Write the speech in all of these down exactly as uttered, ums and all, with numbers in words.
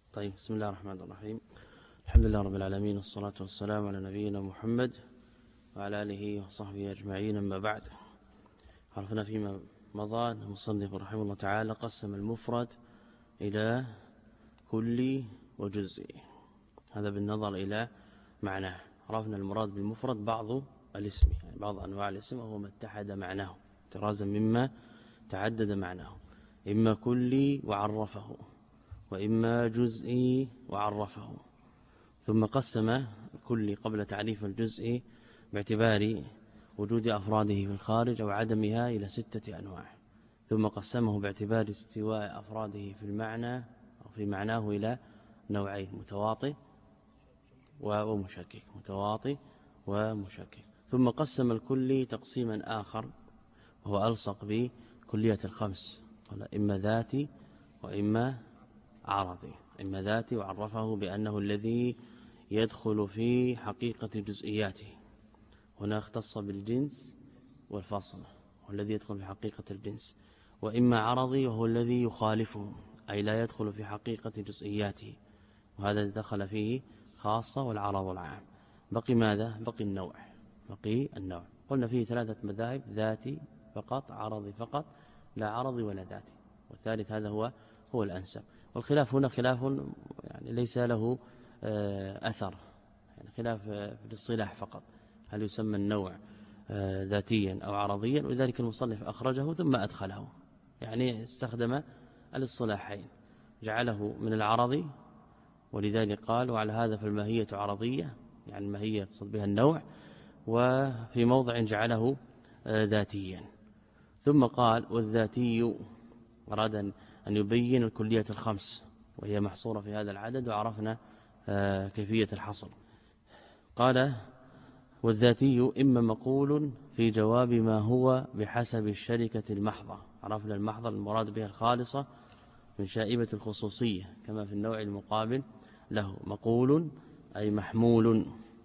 طيب، بسم الله الرحمن الرحيم. الحمد لله رب العالمين، والصلاة والسلام على نبينا محمد وعلى آله وصحبه أجمعين. أما بعد، عرفنا فيما مضى المصنف رحمه الله تعالى قسم المفرد إلى كلي وجزئي، هذا بالنظر إلى معناه. عرفنا المراد بالمفرد بعض الاسم، يعني بعض أنواع الاسم، وهو ما اتحد معناه احترازا مما تعدد معناه، إما كلي وعرفه، وإما جزئي وعرفه. ثم قسم الكلي قبل تعريف الجزئي باعتبار وجود أفراده في الخارج أو عدمها إلى ستة أنواع، ثم قسمه باعتبار استواء أفراده في المعنى أو في معناه إلى نوعين: متواطئ ومشكك، متواطئ ومشكك. ثم قسم الكلي تقسيما آخر وهو ألصق بكلية الخمس، قال إما ذاتي وإما عرضي. إما ذاتي وعرفه بأنه الذي يدخل في حقيقة جزئياته، هنا اختص بالجنس والفصل، والذي يدخل في حقيقة الجنس. وإما عرضي وهو الذي يخالفه، أي لا يدخل في حقيقة جزئياته، وهذا دخل فيه خاصة والعرض العام. بقي ماذا؟ بقي النوع. بقي النوع قلنا فيه ثلاثة مذاهب: ذاتي فقط، عرضي فقط، لا عرضي ولا ذاتي، والثالث هذا هو هو الأنسب. والخلاف هنا خلاف يعني ليس له أثر، يعني خلاف في الاصطلاح فقط، هل يسمى النوع ذاتيا أو عرضيا، ولذلك المصنف أخرجه ثم أدخله، يعني استخدم الاصطلاحين، جعله من العرضي، ولذلك قال وعلى هذا فالماهية عرضية، يعني الماهية يقصد بها النوع، وفي موضع جعله ذاتيا. ثم قال والذاتي، أراد أن يبين الكلية الخمس وهي محصورة في هذا العدد، وعرفنا كيفية الحصر. قال والذاتي إما مقول في جواب ما هو بحسب الشركة المحضة. عرفنا المحضة المراد بها الخالصة من شائبة الخصوصية، كما في النوع المقابل له مقول أي محمول،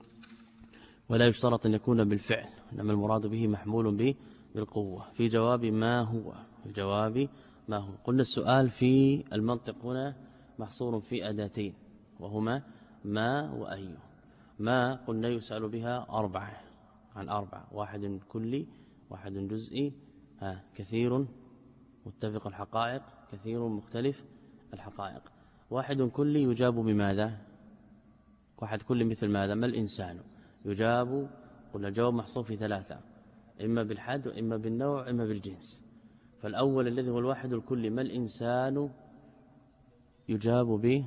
ولا يشترط أن يكون بالفعل، إنما المراد به محمول به بالقوة، في جواب ما هو، في جواب ما هو. قلنا السؤال في المنطق هنا محصور في أداتين، وهما ما وأي. ما قلنا يسأل بها أربعة عن أربعة: واحد كلي، واحد جزئي، ها كثير متفق الحقائق، كثير مختلف الحقائق. واحد كلي يجاب بماذا؟ واحد كلي مثل ماذا؟ ما الإنسان؟ يجاب، قلنا الجواب محصور في ثلاثة: إما بالحد وإما بالنوع وإما بالجنس. فالأول الذي هو الواحد الكلي ما الإنسان، يجاب به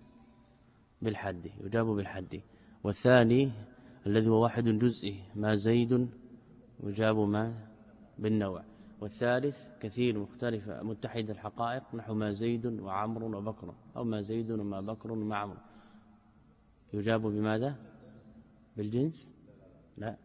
بالحد، يجاب بالحد. والثاني الذي هو واحد جزئي ما زيد، يجاب ما بالنوع. والثالث كثير مختلف متحد الحقائق، نحو ما زيد وعمر وبكر، أو ما زيد وما بكر وما عمر، يجاب بماذا؟ بالجنس؟ لا،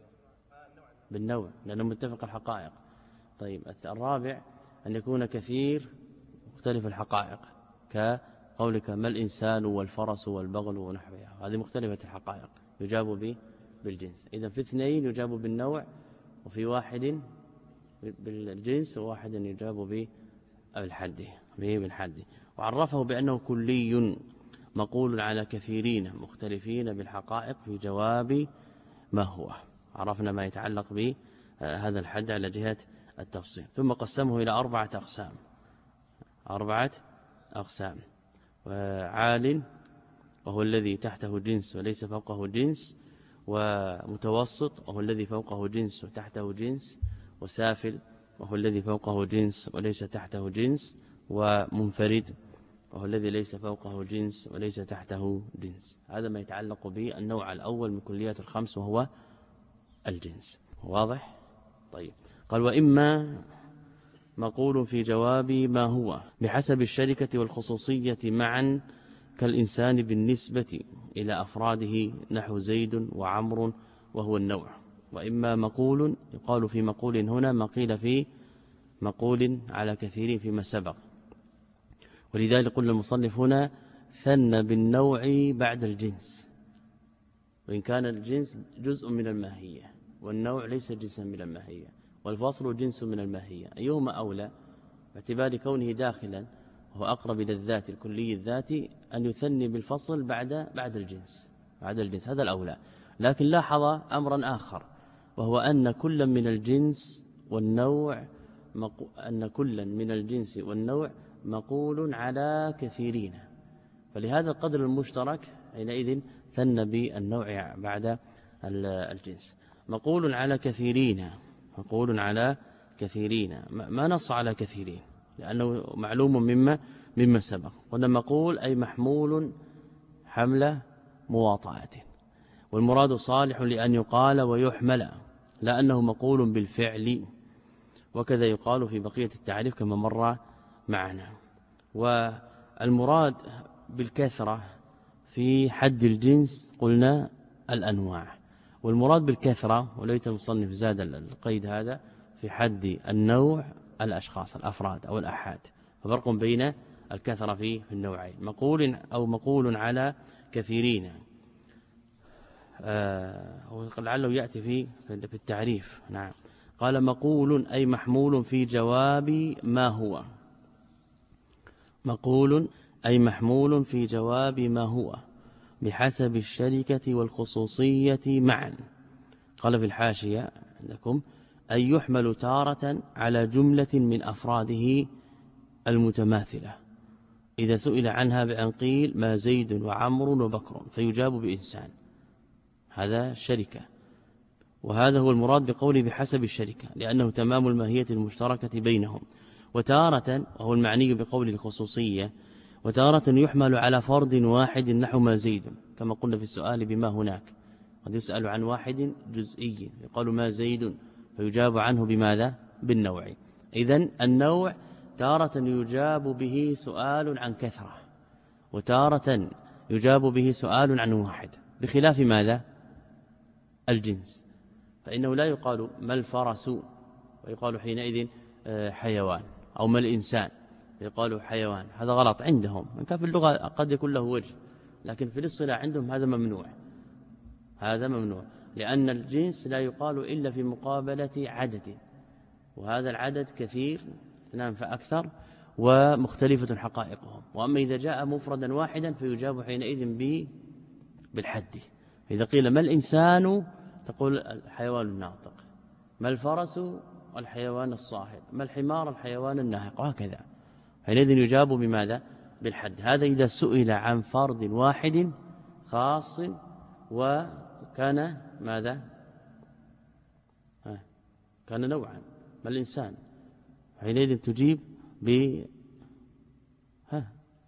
بالنوع، لأنه متفق الحقائق. طيب الرابع أن يكون كثير مختلف الحقائق، كقولك ما الإنسان والفرس والبغل ونحوها، هذه مختلفة الحقائق، يجاب به بالجنس. إذا في اثنين يجاب بالنوع، وفي واحد بالجنس، وواحد يجاب به بالحد به بالحد. وعرفه بأنه كلي مقول على كثيرين مختلفين بالحقائق في جواب ما هو. عرفنا ما يتعلق بهذا الحد على جهة التفصيل. ثم قسمه إلى أربعة أقسام، أربعة أقسام: عال وهو الذي تحته جنس وليس فوقه جنس، ومتوسط وهو الذي فوقه جنس وتحته جنس، وسافل وهو الذي فوقه جنس وليس تحته جنس، ومنفرد وهو الذي ليس فوقه جنس وليس تحته جنس. هذا ما يتعلق به النوع الأول من كليات الخمس وهو الجنس. واضح؟ طيب. قال وإما مقول في جواب ما هو بحسب الشركة والخصوصية معا، كالإنسان بالنسبة إلى أفراده، نحو زيد وعمر وهو النوع. وإما مقول يقال في مقول هنا ما قيل في مقول على كثير فيما سبق، ولذلك قلنا المصنف هنا ثنى بالنوع بعد الجنس، وإن كان الجنس جزء من الماهية والنوع ليس جزءا من الماهية، والفصل جنس من الماهية. أيهما أولى باعتبار كونه داخلا وهو أقرب إلى الذات الكلي الذاتي أن يثني بالفصل بعد بعد الجنس بعد الجنس هذا الأولى. لكن لاحظ أمرا آخر، وهو أن كل من الجنس والنوع أن كل من الجنس والنوع مقول على كثيرين، فلهذا القدر المشترك حينئذ ثنى بالنوع بعد الجنس. مقول على كثيرين، مقول على كثيرين، ما نص على كثيرين لأنه معلوم مما مما سبق. قلنا مقول أي محمول حمل مواطأة، والمراد صالح لأن يقال ويحمل لأنه مقول بالفعل، وكذا يقال في بقية التعريف كما مر معنا. والمراد بالكثرة في حد الجنس قلنا الأنواع، والمراد بالكثرة وليت المصنف زاد القيد هذا في حد النوع الأشخاص الأفراد أو الأحاد، ففرق بين الكثرة في النوعين. مقول أو مقول على كثيرين، آه لعله يأتي في في التعريف. نعم، قال مقول أي محمول في جواب ما هو، مقول أي محمول في جواب ما هو بحسب الشركة والخصوصية معا. قال في الحاشية عندكم أن يحمل تارة على جملة من أفراده المتماثلة إذا سئل عنها بأن قيل ما زيد وعمر وبكر فيجاب بإنسان، هذا الشركة. وهذا هو المراد بقوله بحسب الشركة لأنه تمام الماهية المشتركة بينهم. وتارة وهو المعني بقول الخصوصية، وتارة يحمل على فرد واحد نحو ما زيد، كما قلنا في السؤال بما هناك، قد يسأل عن واحد جزئي يقال ما زيد فيجاب عنه بماذا؟ بالنوع. إذن النوع تارة يجاب به سؤال عن كثرة، وتارة يجاب به سؤال عن واحد، بخلاف ماذا؟ الجنس، فإنه لا يقال ما الفرس ويقال حينئذ حيوان، أو ما الإنسان يقال حيوان، هذا غلط عندهم. من كان في اللغة قد يكون له وجه، لكن في الاصطلاح عندهم هذا ممنوع، هذا ممنوع، لأن الجنس لا يقال إلا في مقابلة عدد، وهذا العدد كثير اثنان فأكثر ومختلفة حقائقهم. وأما إذا جاء مفردا واحدا فيجاب حينئذ بالحد. إذا قيل ما الإنسان تقول الحيوان الناطق، ما الفرس الحيوان الصاحب، ما الحمار الحيوان الناهق، وهكذا، حينئذ يجاب بماذا؟ بالحد. هذا إذا سئل عن فرد واحد خاص وكان ماذا؟ كان نوعا، ما الإنسان، حينئذ تجيب ب ها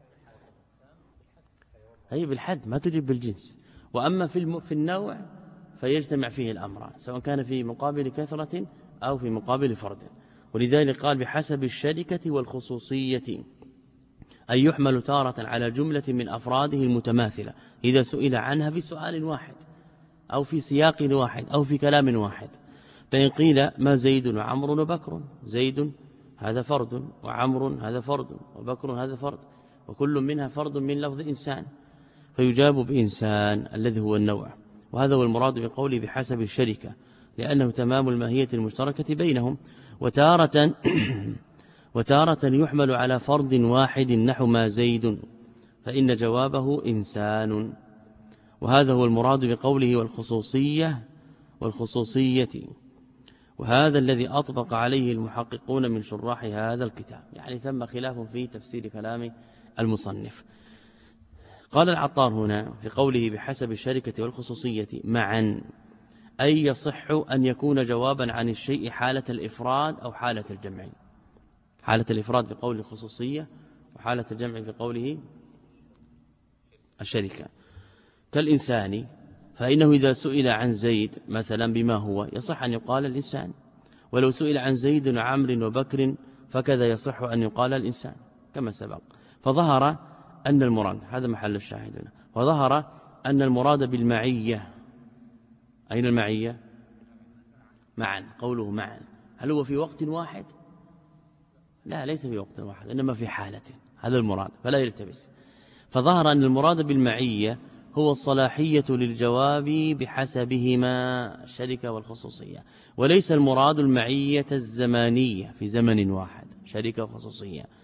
أي بالحد، ما تجيب بالجنس. وأما في الم... في النوع فيجتمع فيه الأمران، سواء كان في مقابل كثرة أو في مقابل فرد. ولذلك قال بحسب الشركة والخصوصية أن يحمل تارة على جملة من أفراده المتماثلة إذا سئل عنها في سؤال واحد أو في سياق واحد أو في كلام واحد. فإن قيل ما زيد وعمر وبكر، زيد هذا فرد، وعمر هذا فرد، وبكر هذا فرد، وكل منها فرد من لفظ إنسان، فيجاب بإنسان الذي هو النوع. وهذا هو المراد بقوله بحسب الشركة لأنه تمام الماهية المشتركة بينهم. وتارة وتارة يحمل على فرد واحد نحو ما زيد فإن جوابه إنسان. وهذا هو المراد بقوله والخصوصية والخصوصية، وهذا الذي أطبق عليه المحققون من شراح هذا الكتاب، يعني ثم خلاف في تفسير كلام المصنف. قال العطار هنا في قوله بحسب الشركة والخصوصية معا، أي يصح أن يكون جوابا عن الشيء حالة الإفراد أو حالة الجمع، حالة الإفراد بقول الخصوصية وحالة الجمع بقوله الشركة. كالإنسان، فإنه إذا سئل عن زيد مثلا بما هو يصح أن يقال الإنسان، ولو سئل عن زيد وعمر وبكر فكذا يصح أن يقال الإنسان كما سبق. فظهر أن المراد، هذا محل الشاهدنا، وظهر أن المراد بالمعية، أين المعية؟ معا، قوله معا، هل هو في وقت واحد؟ لا، ليس في وقت واحد، إنما في حالة، هذا المراد فلا يلتبس. فظهر أن المراد بالمعية هو الصلاحية للجواب بحسبهما الشركة والخصوصية، وليس المراد المعية الزمانية في زمن واحد، شركة وخصوصية.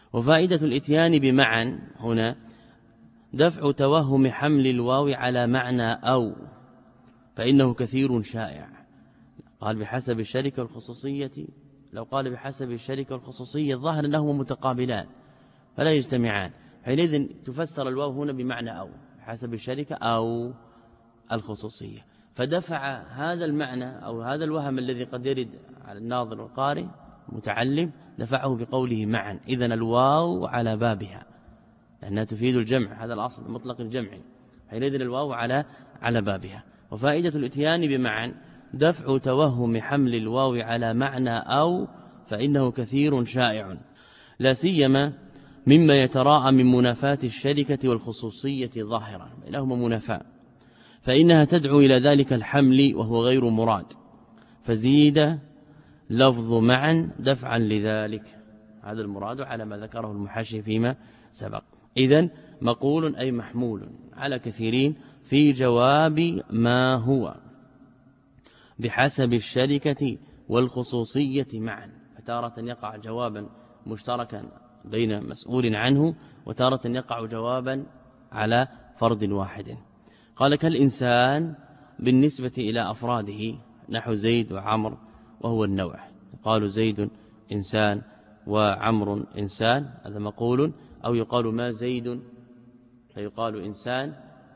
وفائدة الإتيان بمعا هنا دفع توهم حمل الواو على معنى أو، فإنه كثير شائع. قال بحسب الشركة والخصوصية، لو قال بحسب الشركة والخصوصية ظاهر أنهما متقابلان فلا يجتمعان، حينئذ تفسر الواو هنا بمعنى أو، بحسب الشركة أو الخصوصية، فدفع هذا المعنى أو هذا الوهم الذي قد يرد على الناظر والقارئ متعلم، دفعه بقوله معا. إذن الواو على بابها لأنها تفيد الجمع، هذا الأصل مطلق الجمع، حينئذ الواو على على بابها. وفائدة الاتيان بمعا دفع توهم حمل الواو على معنى أو، فإنه كثير شائع، لا سيما مما يتراءى من منافاة الشركة والخصوصية ظاهرا، بينهما منافاة، فإنها تدعو إلى ذلك الحمل وهو غير مراد، فزيد لفظ معا دفعا لذلك. هذا المراد على ما ذكره المحشي فيما سبق. إذن مقول أي محمول على كثيرين في جواب ما هو بحسب الشركة والخصوصية معا، فتارة يقع جوابا مشتركا بين مسؤول عنه، وتارة يقع جوابا على فرد واحد. قال كالإنسان بالنسبة إلى أفراده نحو زيد وعمر، وهو النوع، قالوا زيد إنسان وعمر إنسان، هذا مقول. أو يقال ما زيد فيقال إنسان،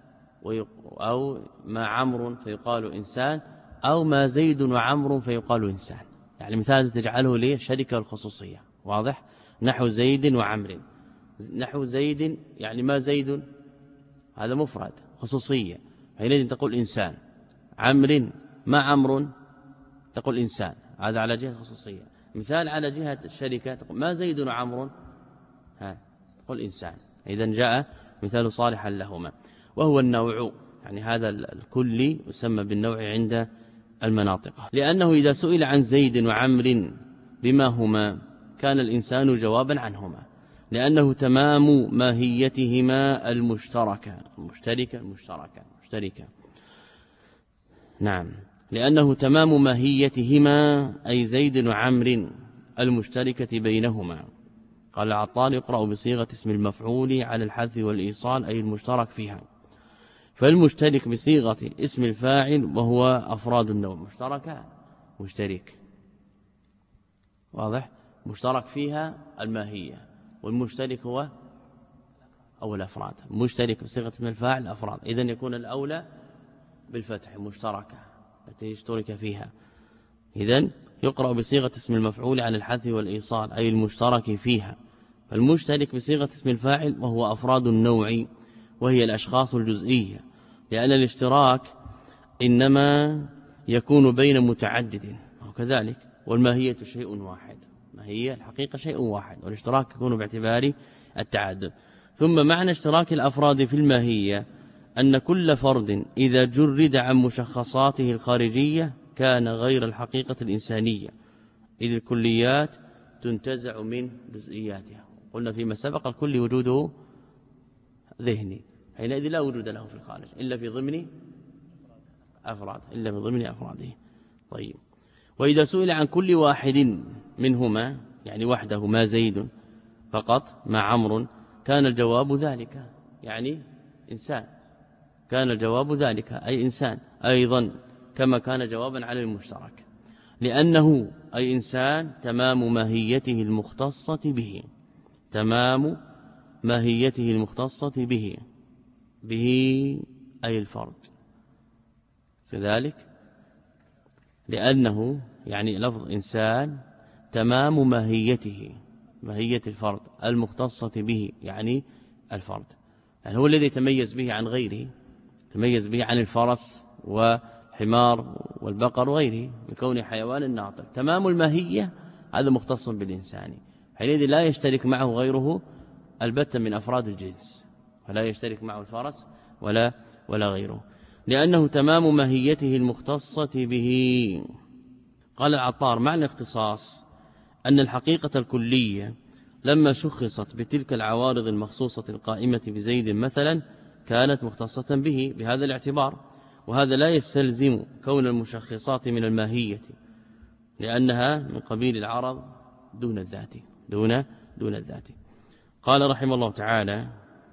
أو ما عمر فيقال إنسان، أو ما زيد وعمر فيقال إنسان. يعني مثال تجعله ليه الشركة والخصوصية واضح، نحو زيد وعمر. نحو زيد يعني ما زيد هذا مفرد خصوصية، حينئذ تقول إنسان. عمر ما عمر تقول إنسان، هذا على جهة خصوصية. مثال على جهة الشركة تقول ما زيد وعمر ها تقول إنسان. إذن جاء مثال صالحا لهما. وهو النوع، يعني هذا الكلي يسمى بالنوع عند المناطق، لأنه إذا سئل عن زيد وعمر بما هما كان الإنسان جوابا عنهما، لأنه تمام ماهيتهما المشتركة المشتركة المشتركة المشتركة نعم، لأنه تمام ماهيتهما أي زيد وعمر المشتركة بينهما. قال العطار يقرأ بصيغة اسم المفعول على الحذف والإيصال أي المشترك فيها، فالمشترك بصيغة اسم الفاعل وهو أفراد النوع. مشتركة مشترك واضح، مشترك فيها الماهية، والمشترك هو أو الأفراد. مشترك بصيغة اسم الفاعل أفراد، إذن يكون الأولى بالفتح مشتركة التي اشترك فيها. إذن يقرأ بصيغة اسم المفعول على الحذف والإيصال أي المشترك فيها، فالمشترك بصيغة اسم الفاعل وهو أفراد النوع وهي الأشخاص الجزئية، لأن الاشتراك إنما يكون بين متعدد وكذلك، والماهية شيء واحد، ما هي الحقيقة شيء واحد، والاشتراك يكون باعتبار التعدد. ثم معنى اشتراك الأفراد في الماهية أن كل فرد إذا جرد عن مشخصاته الخارجية كان غير الحقيقة الإنسانية، إذ الكليات تنتزع من جزئياتها. قلنا فيما سبق الكل وجوده ذهني، حينئذ لا وجود له في الخارج إلا في ضمن أفراد إلا في ضمن أفراده. طيب، وإذا سئل عن كل واحد منهما يعني وحده ما زيد فقط مع عمرو كان الجواب ذلك، يعني إنسان، كان الجواب ذلك أي إنسان أيضا، كما كان جوابا على المشترك، لأنه أي إنسان تمام ماهيته المختصة به، تمام ماهيته المختصة به، به أي الفرد كذلك، لأنه يعني لفظ إنسان تمام ماهيته، ماهية الفرد المختصة به يعني الفرد، يعني هو الذي تميز به عن غيره، تميز به عن الفرس وحمار والبقر وغيره بكون حيوان ناطق. تمام الماهية هذا مختص بالإنسان، حينئذ لا يشترك معه غيره البتة من أفراد الجنس، ولا يشترك معه الفرس ولا ولا غيره، لأنه تمام ماهيته المختصة به. قال العطار معنى الاختصاص أن الحقيقة الكلية لما شخصت بتلك العوارض المخصوصة القائمة بزيد مثلا كانت مختصة به بهذا الاعتبار، وهذا لا يستلزم كون المشخصات من الماهية، لأنها من قبيل العرض دون الذات، دون دون الذات. قال رحمه الله تعالى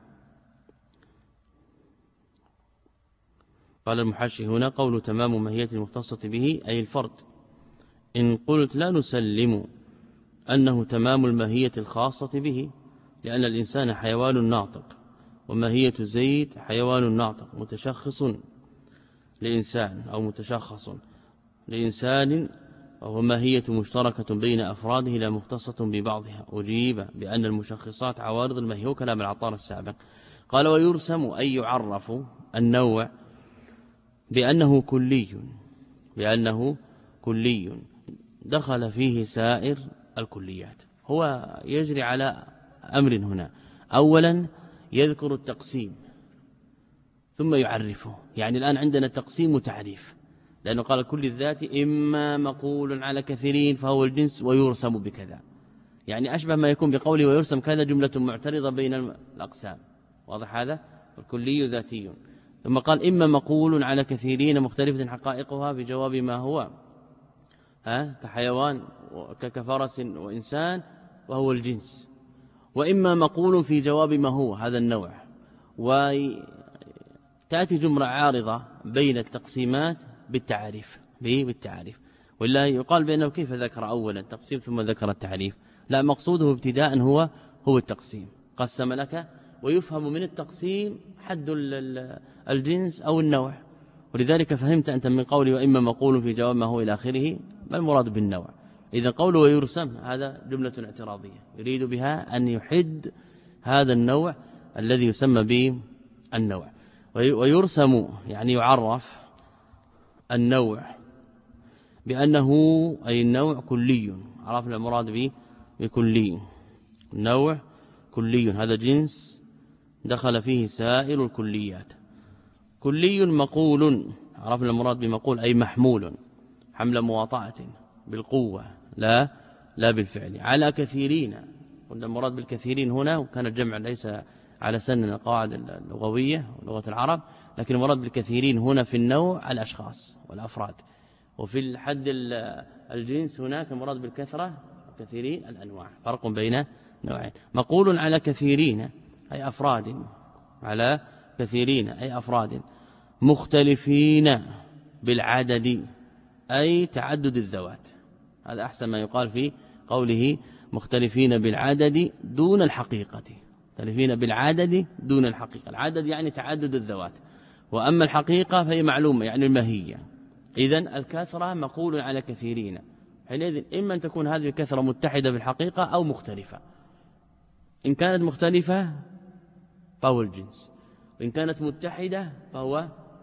قال المحشي هنا قول تمام ماهية المختصة به أي الفرد. إن قلت لا نسلم أنه تمام الماهية الخاصة به، لأن الإنسان حيوان ناطق، وماهية زيد حيوان ناطق متشخص لإنسان أو متشخص لإنسان، وهو ماهية مشتركة بين أفراده لا مختصة ببعضها. أجيب بأن المشخصات عوارض الماهية، وكلام العطار السابق. قال ويرسم أي يعرف النوع بأنه كلي، بأنه كلي دخل فيه سائر الكليات. هو يجري على أمر هنا، أولا يذكر التقسيم ثم يعرفه. يعني الآن عندنا تقسيم وتعريف، لأنه قال كل الذات إما مقول على كثيرين فهو الجنس ويرسم بكذا، يعني أشبه ما يكون بقوله ويرسم كذا جملة معترضة بين الأقسام. واضح هذا؟ الكلي ذاتي. ثم قال إما مقول على كثيرين مختلفة حقائقها في جواب ما هو ها كحيوان كفرس وإنسان وهو الجنس، وإما مقول في جواب ما هو هذا النوع. وتأتي جملة عارضة بين التقسيمات بالتعريف بالتعريف ولا يقال بأنه كيف ذكر أولا التقسيم ثم ذكر التعريف؟ لا، مقصوده ابتداء هو هو التقسيم. قسم لك، ويفهم من التقسيم حد الجنس أو النوع. ولذلك فهمت أنت من قولي وإما مقول في جواب ما هو إلى آخره ما المراد بالنوع. إذا قوله ويرسم هذا جملة اعتراضية يريد بها أن يحد هذا النوع الذي يسمى به النوع. ويرسم يعني يعرف النوع بأنه أي النوع كلي. عرفنا المراد به بكلي، النوع كلي هذا جنس دخل فيه سائر الكليات. كلي مقول، عرفنا المراد بمقول أي محمول حمل مواطأة بالقوة لا لا بالفعل على كثيرين. قلنا المراد بالكثيرين هنا وكان الجمع ليس على سن القواعد اللغوية ولغة العرب، لكن المراد بالكثيرين هنا في النوع الأشخاص والأفراد، وفي الحد الجنس هناك المراد بالكثرة كثيرين الأنواع. فرق بين نوعين. مقول على كثيرين أي أفراد، على كثيرين أي أفراد مختلفين بالعدد أي تعدد الذوات. هذا أحسن ما يقال في قوله مختلفين بالعدد دون الحقيقة. مختلفين بالعدد دون الحقيقة، العدد يعني تعدد الذوات، وأما الحقيقة فهي معلومة يعني الماهية. إذن الكثرة مقول على كثيرين، حينئذ إما أن تكون هذه الكثرة متحدة بالحقيقة أو مختلفة. إن كانت مختلفة فهو الجنس، وإن كانت متحدة فهو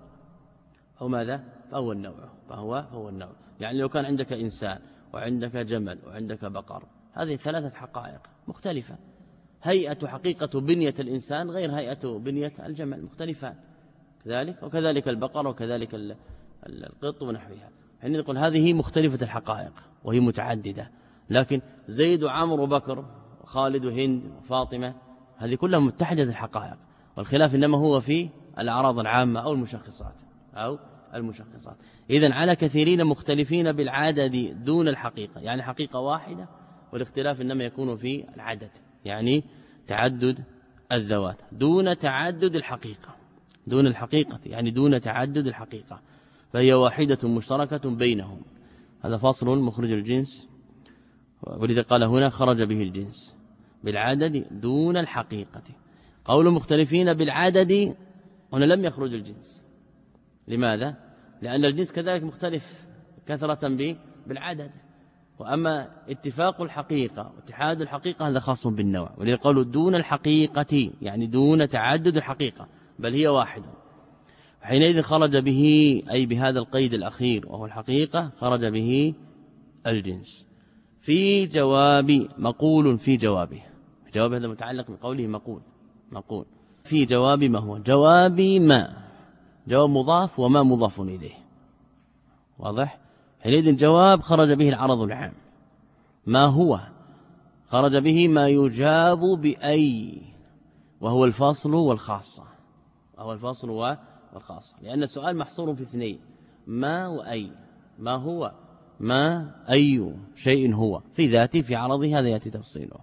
أو ماذا؟ فهو النوع فهو هو النوع. يعني لو كان عندك إنسان وعندك جمل وعندك بقر، هذه ثلاثة حقائق مختلفة، هيئة حقيقة بنية الإنسان غير هيئة بنية الجمل، مختلفان كذلك، وكذلك البقر وكذلك القط ونحوها. يعني نقول هذه مختلفة الحقائق وهي متعددة، لكن زيد وعمر وبكر وخالد وهند وفاطمة هذه كلها متحدة الحقائق، والخلاف إنما هو في الأعراض العامة أو المشخصات أو المشخصات. إذن على كثيرين مختلفين بالعدد دون الحقيقة، يعني حقيقة واحدة، والاختلاف إنما يكون في العدد يعني تعدد الذوات دون تعدد الحقيقة، دون الحقيقة يعني دون تعدد الحقيقة، فهي واحدة مشتركة بينهم. هذا فصل مخرج الجنس، ولذا قال هنا خرج به الجنس بالعدد دون الحقيقة. قول مختلفين بالعدد هنا لم يخرج الجنس. لماذا؟ لأن الجنس كذلك مختلف كثرة بالعدد، وأما اتفاق الحقيقة واتحاد الحقيقة هذا خاص بالنوع. ولذا قالوا دون الحقيقة يعني دون تعدد الحقيقة، بل هي واحدة. حينئذ خرج به أي بهذا القيد الأخير وهو الحقيقة خرج به الجنس. في جواب مقول في جوابه، جواب هذا متعلق بقوله مقول مقول في جواب ما هو جواب ما، جواب مضاف وما مضاف إليه. واضح؟ حينئذ جواب خرج به العرض العام. ما هو خرج به ما يجاب بأي، وهو الفاصل والخاصة، وهو الفاصل والخاصة، لأن السؤال محصور في اثنين، ما وأي. ما هو ما أي شيء هو في ذاته في عرضه، هذا يأتي تفصيله.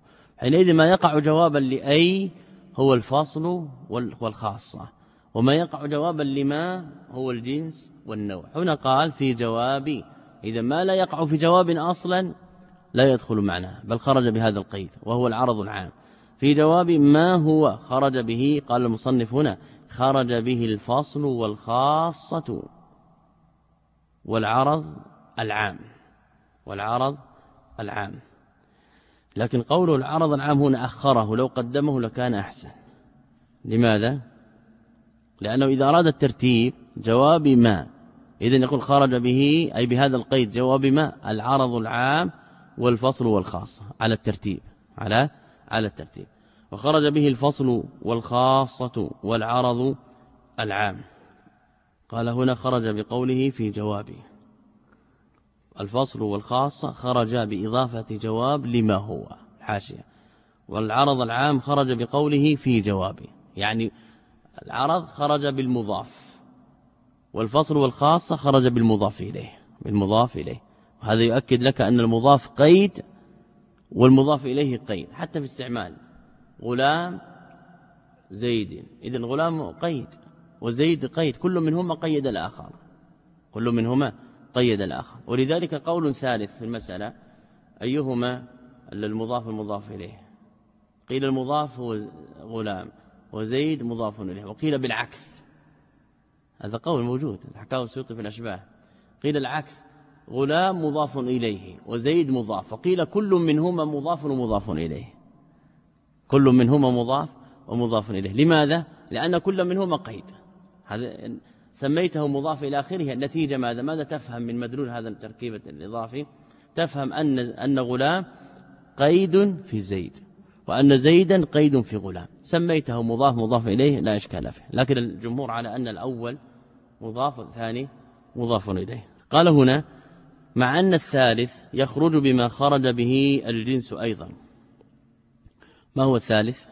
حينئذ ما يقع جوابا لأي هو الفصل والخاصة، وما يقع جوابا لما هو الجنس والنوع. هنا قال في جوابي، إذا ما لا يقع في جواب أصلا لا يدخل معناه، بل خرج بهذا القيد وهو العرض العام. في جواب ما هو خرج به، قال المصنف هنا خرج به الفصل والخاصة والعرض العام والعرض العام. لكن قوله العرض العام هنا أخره، لو قدمه لكان أحسن. لماذا؟ لأنه إذا أراد الترتيب جواب ما، إذن يقول خرج به أي بهذا القيد جواب ما العرض العام والفصل والخاصة على الترتيب، على على الترتيب. وخرج به الفصل والخاصة والعرض العام. قال هنا خرج بقوله في جوابه، الفصل والخاصة خرج بإضافة جواب لما هو حاشية، والعرض العام خرج بقوله في جوابه، يعني العرض خرج بالمضاف والفصل والخاصة خرج بالمضاف إليه بالمضاف إليه. وهذا يؤكد لك أن المضاف قيد والمضاف إليه قيد حتى في استعمال غلام زيد، إذن غلام قيد وزيد قيد، كل منهما قيد الآخر كل منهما قيد الآخر. ولذلك قول ثالث في المسألة أيهما المضاف المضاف إليه، قيل المضاف هو غلام وزيد مضاف إليه، وقيل بالعكس، هذا قول موجود حكاه السيوطي في الأشباه، قيل العكس غلام مضاف إليه وزيد مضاف، وقيل كل منهما مضاف ومضاف إليه كل منهما مضاف ومضاف إليه. لماذا؟ لأن كل منهما قيد، هذا سميته مضاف إلى آخره. النتيجة ماذا؟ ماذا تفهم من مدلول هذا التركيبة الإضافي؟ تفهم أن أن غلام قيد في زيد وأن زيدا قيد في غلام، سميته مضاف مضاف إليه لا إشكال فيه. لكن الجمهور على أن الأول مضاف والثاني مضاف إليه. قال هنا مع أن الثالث يخرج بما خرج به الجنس أيضا. ما هو الثالث؟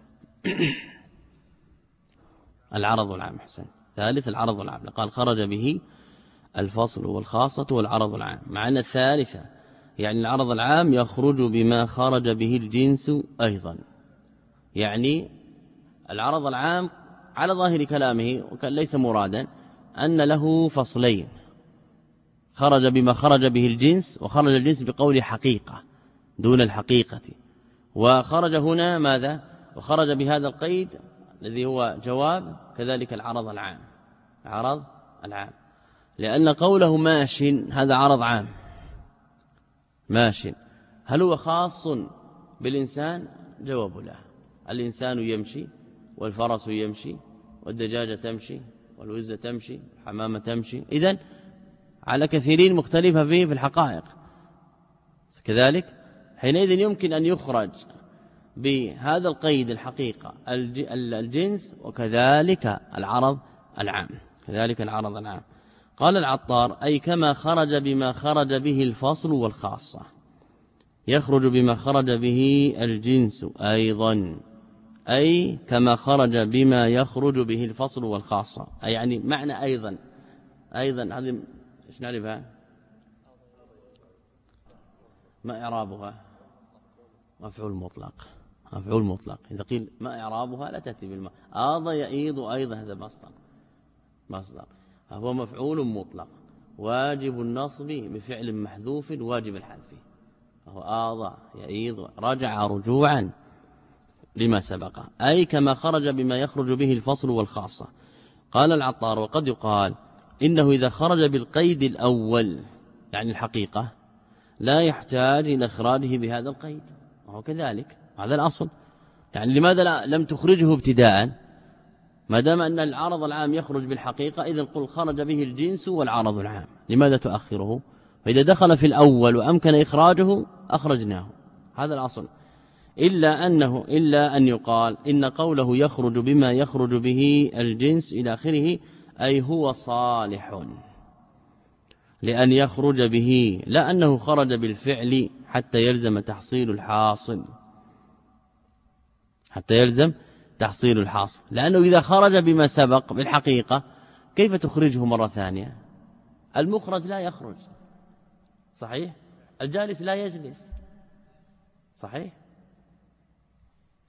العرض العام. حسن، ثالث العرض العام، قال خرج به الفصل والخاصة والعرض العام. مع أن الثالثة يعني العرض العام يخرج بما خرج به الجنس أيضا، يعني العرض العام على ظاهر كلامه وكان ليس مرادا أن له فصلين، خرج بما خرج به الجنس وخرج الجنس بقول حقيقة دون الحقيقة، وخرج هنا ماذا؟ وخرج بهذا القيد الذي هو جواب كذلك العرض العام العرض العام، لأن قوله ماش هذا عرض عام ماش، هل هو خاص بالإنسان؟ جواب لا، الإنسان يمشي والفرس يمشي والدجاجة تمشي والوزة تمشي الحمامة تمشي، إذن على كثيرين مختلفة فيه في الحقائق كذلك. حينئذ يمكن أن يخرج بهذا القيد الحقيقة الجنس وكذلك العرض العام كذلك العرض العام. قال العطار أي كما خرج بما خرج به الفصل والخاصة، يخرج بما خرج به الجنس أيضا، أي كما خرج بما يخرج به الفصل والخاصة، أي يعني معنى أيضا أيضا هذه إيش نعرفها؟ ما إعرابها؟ مفعول مطلق مفعول مطلق. إذا قيل ما إعرابها لا تأتي بالماء، آض يئيض أيضا هذا مصدر مصدر هو مفعول مطلق واجب النصب بفعل محذوف واجب الحذف، فهو آض يئيض رجع رجوعا لما سبق، أي كما خرج بما يخرج به الفصل والخاصة. قال العطار وقد يقال إنه إذا خرج بالقيد الأول يعني الحقيقة لا يحتاج إلى إخراجه بهذا القيد، وهو كذلك هذا الأصل. يعني لماذا لا لم تخرجه ابتداء؟ ما دام أن العرض العام يخرج بالحقيقة إذن قل خرج به الجنس والعرض العام، لماذا تؤخره؟ فإذا دخل في الأول وأمكن إخراجه أخرجناه، هذا الأصل. إلا أنه إلا أن يقال إن قوله يخرج بما يخرج به الجنس إلى آخره أي هو صالح لأن يخرج به، لا أنه خرج بالفعل حتى يلزم تحصيل الحاصل حتى يلزم تحصيل الحاصل، لأنه إذا خرج بما سبق بالحقيقة كيف تخرجه مرة ثانية؟ المخرج لا يخرج صحيح، الجالس لا يجلس صحيح،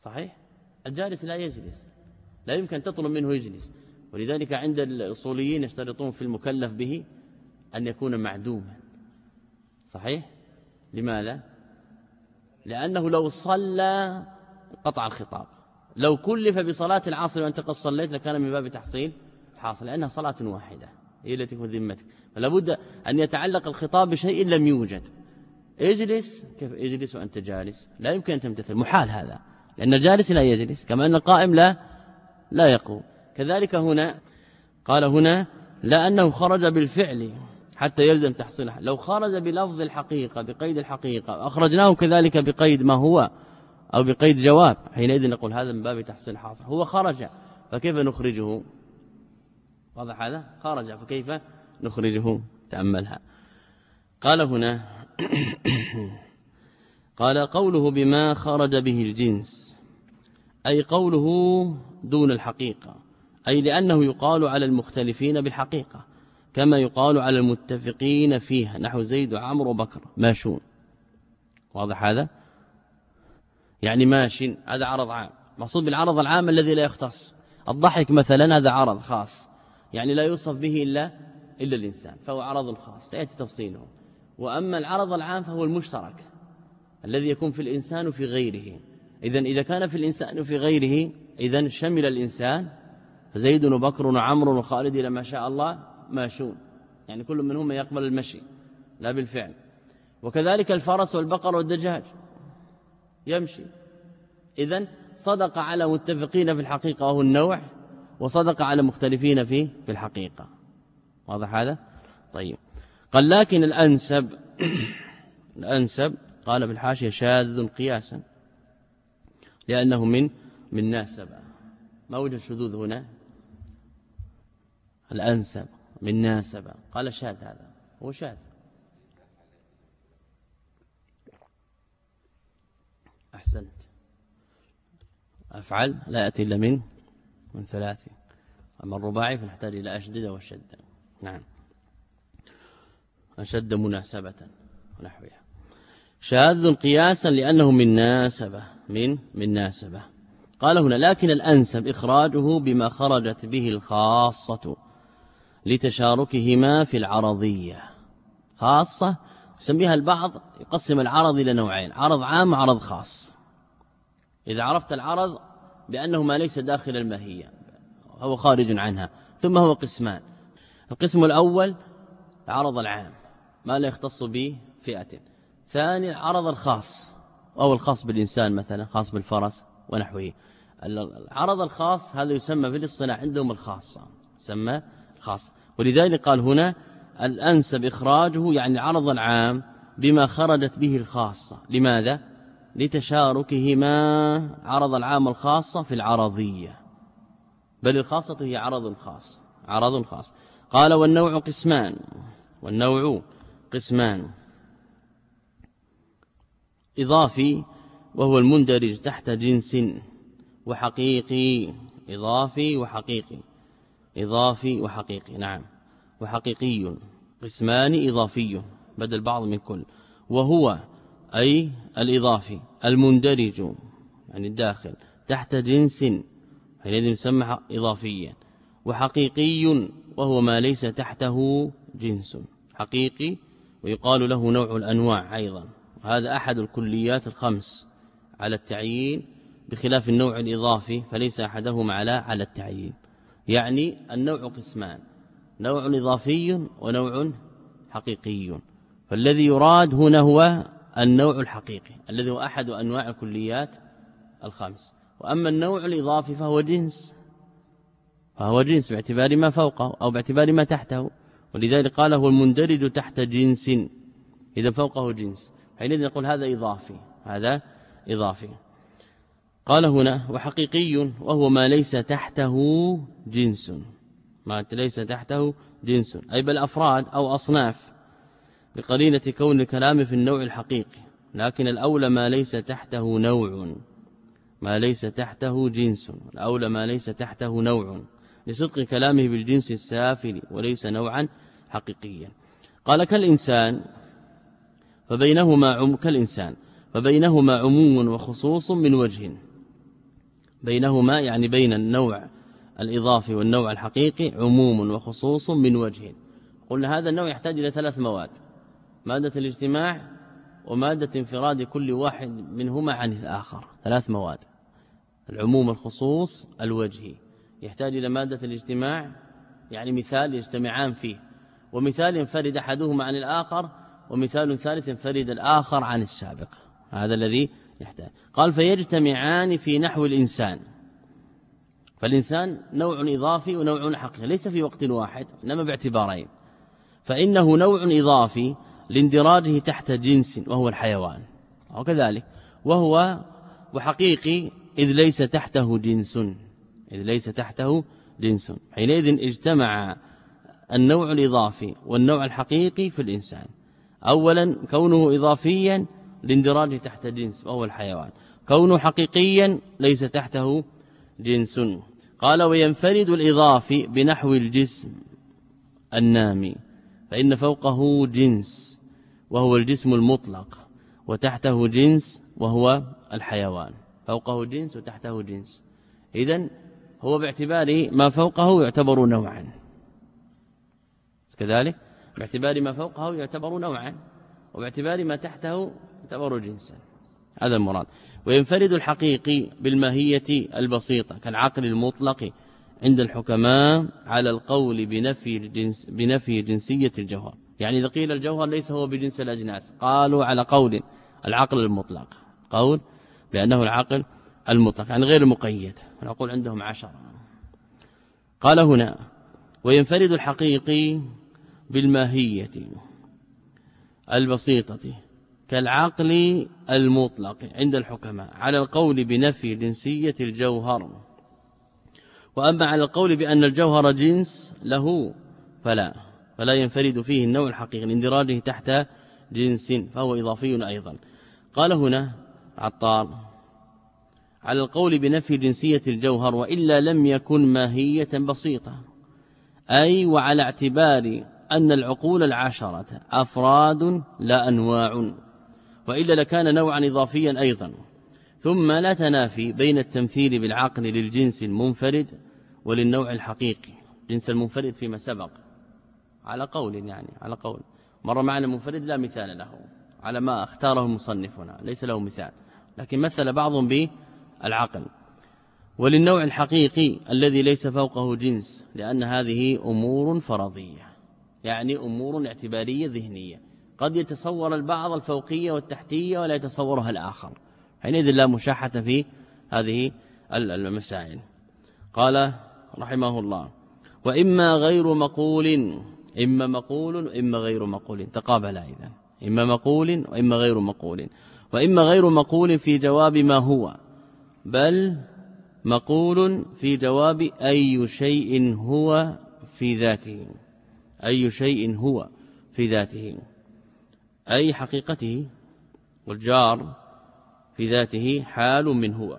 صحيح؟ الجالس لا يجلس، لا يمكن أن تطلب منه يجلس، ولذلك عند الأصوليين يشترطون في المكلف به أن يكون معدوما. صحيح؟ لماذا؟ لأنه لو صلى قطع الخطاب، لو كلف بصلاة العصر وأنت قد صليت لكان من باب تحصيل حاصل، لأنها صلاة واحدة هي التي تكون ذمتك، فلا بد أن يتعلق الخطاب بشيء لم يوجد. اجلس، كيف اجلس وأنت جالس؟ لا يمكن أن تمتثل، محال هذا، لأن الجالس لا يجلس كما أن القائم لا لا يقوم. كذلك هنا قال هنا لا أنه خرج بالفعل حتى يلزم تحصيله، لو خرج بلفظ الحقيقة بقيد الحقيقة أخرجناه كذلك بقيد ما هو أو بقيد جواب، حينئذ نقول هذا من باب تحصيل حاصل. هو خرج فكيف نخرجه؟ واضح هذا؟ خرج فكيف نخرجه؟ تأملها. قال هنا قال قوله بما خرج به الجنس، أي قوله دون الحقيقة، أي لأنه يقال على المختلفين بالحقيقة كما يقال على المتفقين فيها، نحو زيد وعمر وبكر ماشون. واضح هذا؟ يعني ماشٍ هذا عرض عام، مقصود بالعرض العام الذي لا يختص. الضحك مثلا هذا عرض خاص، يعني لا يوصف به إلا إلا الإنسان، فهو عرض خاص سيأتي تفصيله. وأما العرض العام فهو المشترك الذي يكون في الإنسان وفي غيره. إذن إذا كان في الإنسان وفي غيره إذن شمل الإنسان، فزيد وبكر وعمر وخالد إلى ما شاء الله ماشون، يعني كل منهم يقبل المشي لا بالفعل. وكذلك الفرس والبقر والدجاج يمشي. إذن صدق على متفقين في الحقيقة وهو النوع، وصدق على مختلفين فيه في الحقيقة. واضح هذا؟ طيب. قال لكن الأنسب الأنسب قال بالحاشية شاذ قياسا لأنه من من ناسبة. ما وجه الشذوذ هنا؟ الأنسب من ناسبة، قال شاذ، هذا هو شاذ. أحسنت. أفعل لا يأتي إلا من من ثلاث، أما الرباعي فنحتاج إلى أشدد وشد. نعم، أشد مناسبة ونحوها. شاذ قياسا لأنه من ناسبة من من ناسبة. قال هنا لكن الأنسب إخراجه بما خرجت به الخاصة لتشاركهما في العرضية. خاصة يسميها البعض يقسم العرض إلى نوعين، عرض عام وعرض خاص. إذا عرفت العرض بأنه ما ليس داخل الماهية هو خارج عنها، ثم هو قسمان. القسم الأول عرض العام ما لا يختص به فئة، ثاني العرض الخاص أو الخاص بالإنسان مثلا، خاص بالفرس ونحوه. العرض الخاص هذا يسمى في الاصطلاح عندهم الخاصة، يسمى الخاص. ولذلك قال هنا الأنسب إخراجه يعني عرض العام بما خرجت به الخاصة. لماذا؟ لتشاركهما عرض العام الخاصة في العرضية، بل الخاصة هي عرض خاص، عرض خاص. قال والنوع قسمان، والنوع قسمان، إضافي وهو المندرج تحت جنس، وحقيقي. إضافي وحقيقي، إضافي وحقيقي. نعم، وحقيقي. قسمان إضافي بدل بعض من كل. وهو أي الإضافي المندرج يعني الداخل تحت جنس، حينئذ يسمى إضافيا. وحقيقي وهو ما ليس تحته جنس، حقيقي. ويقال له نوع الأنواع أيضا، وهذا أحد الكليات الخمس على التعيين، بخلاف النوع الإضافي فليس أحدهما على على التعيين. يعني النوع قسمان، نوع إضافي ونوع حقيقي. فالذي يراد هنا هو النوع الحقيقي الذي هو أحد أنواع الكليات الخمس. وأما النوع الإضافي فهو جنس، فهو جنس باعتبار ما فوقه أو باعتبار ما تحته. ولذلك قال هو المندرج تحت جنس، إذا فوقه جنس، حينئذ نقول هذا إضافي، هذا إضافي. قال هنا وحقيقي وهو ما ليس تحته جنس، ما ليس تحته جنس أي بل أفراد أو أصناف، بقرينة كون الكلام في النوع الحقيقي. لكن الأولى ما ليس تحته نوع، ما ليس تحته جنس، الأولى ما ليس تحته نوع، لصدق كلامه بالجنس السافل وليس نوعا حقيقيا. قال كالإنسان فبينهما عم كالإنسان فبينهما عموم وخصوص من وجه، بينهما يعني بين النوع الإضافي والنوع الحقيقي عموم وخصوص من وجه. قلنا هذا النوع يحتاج إلى ثلاث مواد: مادة الاجتماع ومادة انفراد كل واحد منهما عن الآخر، ثلاث مواد: العموم الخصوص الوجهي، يحتاج إلى مادة الاجتماع يعني مثال يجتمعان فيه، ومثال ينفرد أحدهما عن الآخر، ومثال ثالث ينفرد الآخر عن السابق. هذا الذي يحتاج. قال فيجتمعان في نحو الإنسان. فالإنسان نوع إضافي ونوع حقيقي ليس في وقت واحد إنما باعتبارين. فإنه نوع إضافي لاندراجه تحت جنس وهو الحيوان، وكذلك وهو وحقيقي إذ ليس تحته جنس إذ ليس تحته جنس حينئذ اجتمع النوع الإضافي والنوع الحقيقي في الإنسان. أولا كونه إضافيا لاندراجه تحت جنس وهو الحيوان، كونه حقيقيا ليس تحته جنس. قال وينفرد الإضافي بنحو الجسم النامي، فإن فوقه جنس وهو الجسم المطلق، وتحته جنس وهو الحيوان. فوقه جنس وتحته جنس، إذن هو باعتبار ما فوقه يعتبر نوعا، كذلك باعتبار ما فوقه يعتبر نوعا، وباعتبار ما تحته يعتبر جنسا. هذا المراد. وينفرد الحقيقي بالماهية البسيطة كالعقل المطلق عند الحكماء على القول بنفي الجنس بنفي جنسية الجوهر. يعني إذا قيل الجوهر ليس هو بجنس الأجناس قالوا على قول العقل المطلق، قول بأنه العقل المطلق يعني غير مقيد، نقول عندهم عشرة. قال هنا وينفرد الحقيقي بالماهية البسيطة كالعقل المطلق عند الحكماء على القول بنفي جنسية الجوهر. وأما على القول بأن الجوهر جنس له فلا فلا ينفرد فيه النوع الحقيقي لاندراجه تحت جنس، فهو إضافي أيضا. قال هنا عطار على القول بنفي جنسية الجوهر وإلا لم يكن ماهية بسيطة، أي وعلى اعتبار أن العقول العشرة أفراد لا أنواع، وإلا لكان نوعا إضافيا أيضا. ثم لا تنافي بين التمثيل بالعقل للجنس المنفرد وللنوع الحقيقي. جنس المنفرد فيما سبق على قول يعني على قول مر معنا منفرد لا مثال له على ما اختاره مصنفنا، ليس له مثال، لكن مثل بعضهم بالعقل. وللنوع الحقيقي الذي ليس فوقه جنس، لأن هذه أمور فرضية يعني أمور اعتبارية ذهنية، قد يتصور البعض الفوقية والتحتية ولا يتصورها الآخر، حينئذ لا مشاحة في هذه المسائل. قال رحمه الله وإما غير مقول، إما مقول وإما غير مقول تقابلا إذن، إما مقول وإما غير مقول. وإما غير مقول في جواب ما هو، بل مقول في جواب أي شيء هو في ذاته، أي شيء هو في ذاته أي حقيقته، والجار في ذاته حال من هو.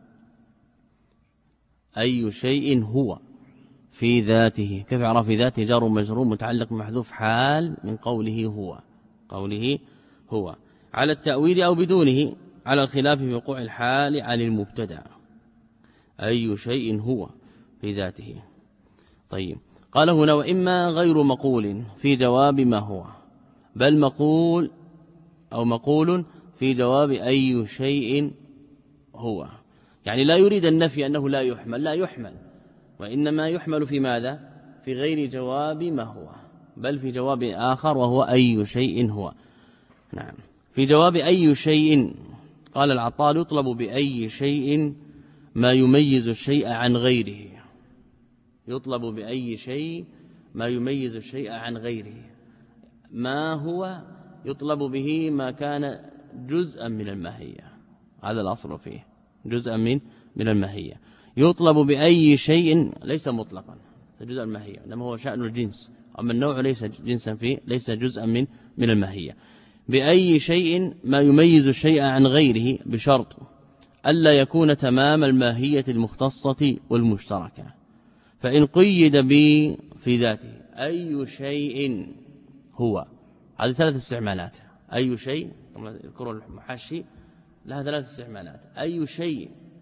أي شيء هو في ذاته، كيف عرف في ذاته؟ جار مجرور متعلق محذوف حال من قوله هو، قوله هو على التأويل أو بدونه، على الخلاف في وقوع الحال عن المبتدأ. أي شيء هو في ذاته. طيب قال هنا وإما غير مقول في جواب ما هو، بل مقول أو مقول في جواب أي شيء هو، يعني لا يريد النفي أنه لا يحمل، لا يحمل، وإنما يحمل في ماذا؟ في غير جواب ما هو، بل في جواب آخر وهو أي شيء هو. نعم في جواب أي شيء. قال العطار يطلب بأي شيء ما يميز الشيء عن غيره، يطلب بأي شيء ما يميز الشيء عن غيره. ما هو يطلب به ما كان جزءا من الماهية، هذا الأصل فيه جزءا من من الماهية. يطلب بأي شيء ليس مطلقا جزءا من الماهية، إنما هو شأن الجنس، أما النوع ليس جنسا فيه، ليس جزءا من من الماهية. بأي شيء ما يميز الشيء عن غيره بشرط ألا يكون تمام الماهية المختصة والمشتركة. فإن قيد ب في ذاته أي شيء هو، هذه ثلاث استعمالات. أي شيء يذكر المحشي لها ثلاث استعمالات. أي شيء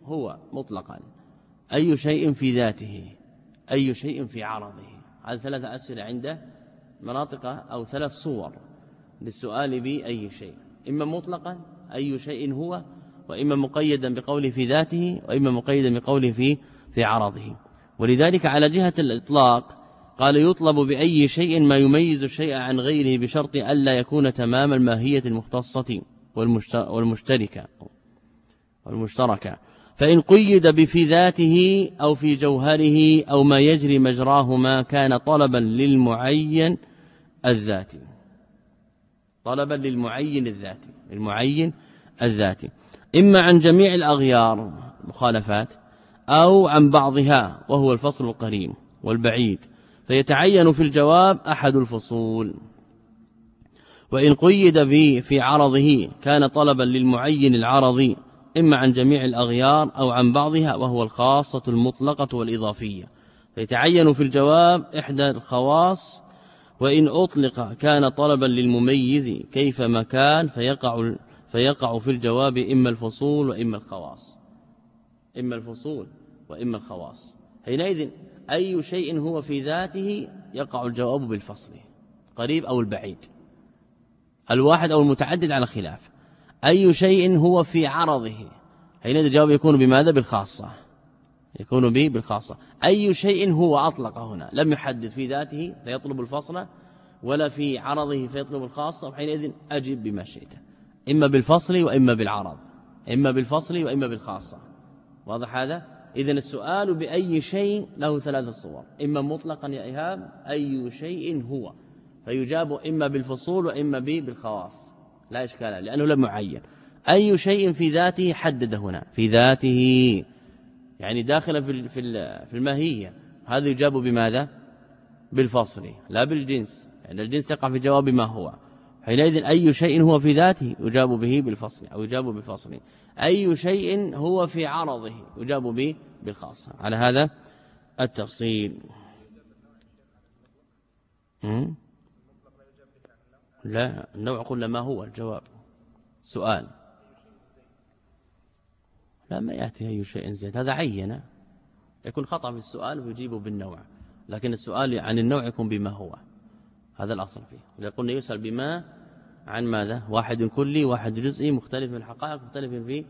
هو مطلقا، أي شيء في ذاته، أي شيء في عرضه. هذه ثلاثة أسئلة عند مناطق أو ثلاث صور للسؤال بأي شيء، إما مطلقا أي شيء هو، وإما مقيدا بقوله في ذاته، وإما مقيدا بقوله في في عرضه. ولذلك على جهة الإطلاق قال يطلب بأي شيء ما يميز الشيء عن غيره بشرط ألا يكون تمام الماهية المختصة والمشتركة والمشتركة. فإن قيد بفي ذاته أو في جوهره أو ما يجري مجراهما كان طلبا للمعين الذاتي، طلبا للمعين الذاتي، المعين الذاتي، إما عن جميع الأغيار مخالفات أو عن بعضها وهو الفصل القريب والبعيد، فيتعين في الجواب أحد الفصول. وإن قيد به في عرضه كان طلبا للمعين العرضي، إما عن جميع الأغيار أو عن بعضها وهو الخاصة المطلقة والإضافية، فيتعين في الجواب إحدى الخواص. وإن أطلق كان طلبا للمميز كيفما كان، فيقع فيقع في الجواب إما الفصول وإما الخواص، إما الفصول وإما الخواص. حينئذ أي شيء هو في ذاته يقع الجواب بالفصل، قريب أو البعيد، الواحد أو المتعدد على خلاف. أي شيء هو في عرضه، حينئذ الجواب يكون بماذا؟ بالخاصة، يكون به بالخاصة. أي شيء هو أطلق هنا، لم يحدد في ذاته فيطلب الفصل، ولا في عرضه فيطلب الخاصة، وحينئذ أجب بما شئت، إما بالفصل وإما بالعرض، إما بالفصل وإما بالخاصة. واضح هذا؟ إذن السؤال بأي شيء له ثلاثة صور، إما مطلقا يا إيهاب أي شيء هو، فيجاب إما بالفصول وإما بالخواص، لا إشكال لأنه لم يعين. أي شيء في ذاته حدد هنا، في ذاته يعني داخلا في في الماهية، هذا يجاب بماذا؟ بالفصل لا بالجنس، يعني الجنس يقع في جواب ما هو. حينئذ أي شيء هو في ذاته يجاب به بالفصل أو يجاب بالفصل. أي شيء هو في عرضه يجاب به بالخاصة، على هذا التفصيل. لا، النوع قلنا ما هو الجواب سؤال، لا ما يأتي أي شيء زيد، هذا عينه يكون خطأ في السؤال ويجيبه بالنوع، لكن السؤال عن النوع يكون بما هو، هذا الأصل فيه. قلنا يسأل بما عن ماذا؟ واحد كلي واحد جزئي مختلف في الحقائق مختلف في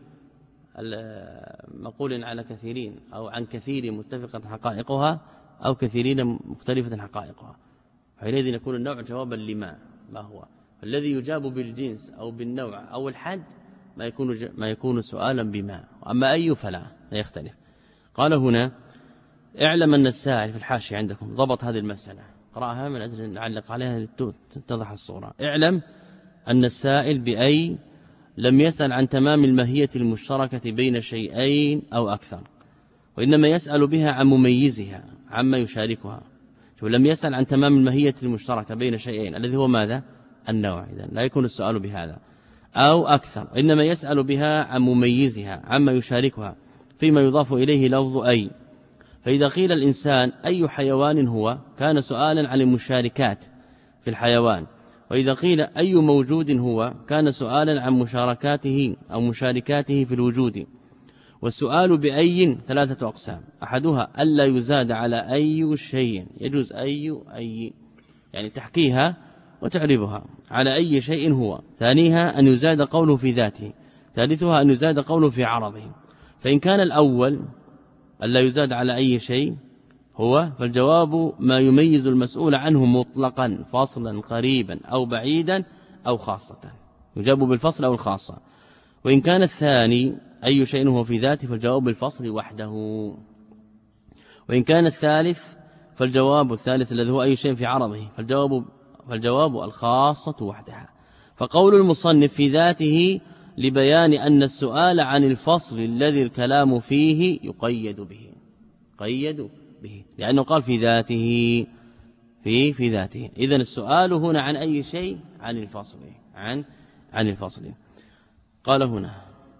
مقول على كثيرين، أو عن كثير متفقة حقائقها أو كثيرين مختلفة حقائقها. حينئذ يكون النوع جوابا لما ما هو. الذي يجاب بالجنس أو بالنوع أو الحد ما يكون ما يكون سؤالا بما، أما أي فلا لا يختلف. قال هنا اعلم أن السائل في الحاشية عندكم ضبط هذه المسألة، قرأها من أجل أن نعلق عليها تتضح الصورة. اعلم أن السائل بأي لم يسأل عن تمام الماهية المشتركة بين شيئين أو أكثر، وإنما يسأل بها عن مميزها عما يشاركها. لم يسأل عن تمام الماهية المشتركة بين شيئين الذي هو ماذا؟ النوع، إذن لا يكون السؤال بهذا أو أكثر، وإنما يسأل بها عن مميزها عما يشاركها فيما يضاف إليه لفظ أي. فإذا قيل الإنسان أي حيوان هو كان سؤالا عن المشاركات في الحيوان، وإذا قيل أي موجود هو كان سؤالا عن مشاركاته أو مشاركاته في الوجود. والسؤال بأي ثلاثة أقسام، أحدها ألا يزاد على أي شيء، يجوز أي أي يعني تحكيها وتعربها على أي شيء هو. ثانيها أن يزاد قوله في ذاته. ثالثها أن يزاد قوله في عرضه. فإن كان الأول ألا يزاد على أي شيء هو، فالجواب ما يميز المسؤول عنه مطلقا فاصلا قريبا أو بعيدا أو خاصة، يجاب بالفصل أو الخاصة. وإن كان الثاني أي شيء هو في ذاته فالجواب بالفصل وحده. وإن كان الثالث فالجواب الثالث الذي هو أي شيء في عرضه فالجواب فالجواب الخاصة وحدها. فقول المصنف في ذاته لبيان أن السؤال عن الفصل الذي الكلام فيه يقيد به، قيد به لأنه قال في ذاته في في ذاته. إذن السؤال هنا عن أي شيء؟ عن الفصل، عن عن الفصل. قال هنا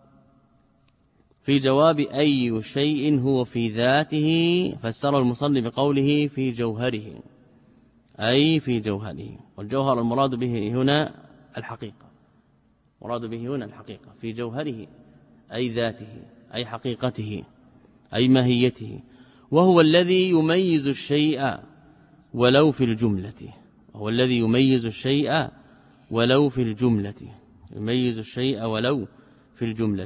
في جواب أي شيء هو في ذاته فسر المصنف بقوله في جوهره، أي في جوهره. والجوهر المراد به هنا الحقيقة، مراد به هنا الحقيقة في جوهره أي ذاته أي حقيقته أي ماهيته، وهو الذي يميز الشيء ولو في الجملة، هو الذي يميز الشيء ولو في الجملة، يميز الشيء ولو في الجملة.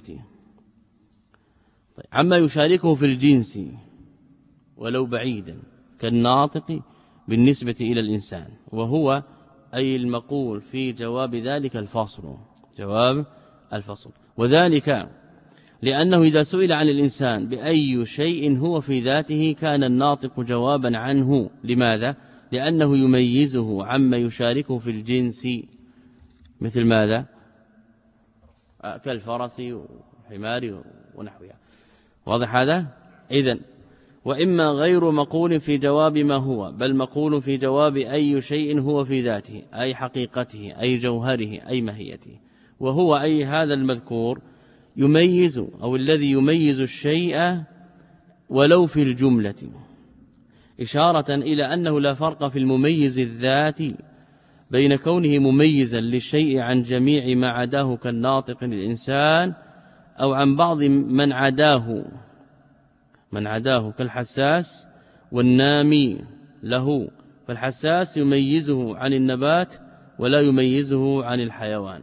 طيب عما يشاركه في الجنس ولو بعيدا كالناطق بالنسبة إلى الإنسان، وهو أي المقول في جواب ذلك الفصل، جواب الفصل. وذلك لأنه إذا سئل عن الإنسان بأي شيء هو في ذاته كان الناطق جوابا عنه. لماذا؟ لأنه يميزه عما يشاركه في الجنس، مثل ماذا؟ كالفرس والحمار ونحوها. واضح هذا؟ إذن وإما غير مقول في جواب ما هو، بل مقول في جواب أي شيء هو في ذاته أي حقيقته أي جوهره أي ماهيته، وهو أي هذا المذكور يميز أو الذي يميز الشيء ولو في الجملة، إشارة إلى أنه لا فرق في المميز الذاتي بين كونه مميزا للشيء عن جميع ما عداه كالناطق للإنسان، أو عن بعض من عداه من عداه كالحساس والنامي له، فالحساس يميزه عن النبات ولا يميزه عن الحيوان.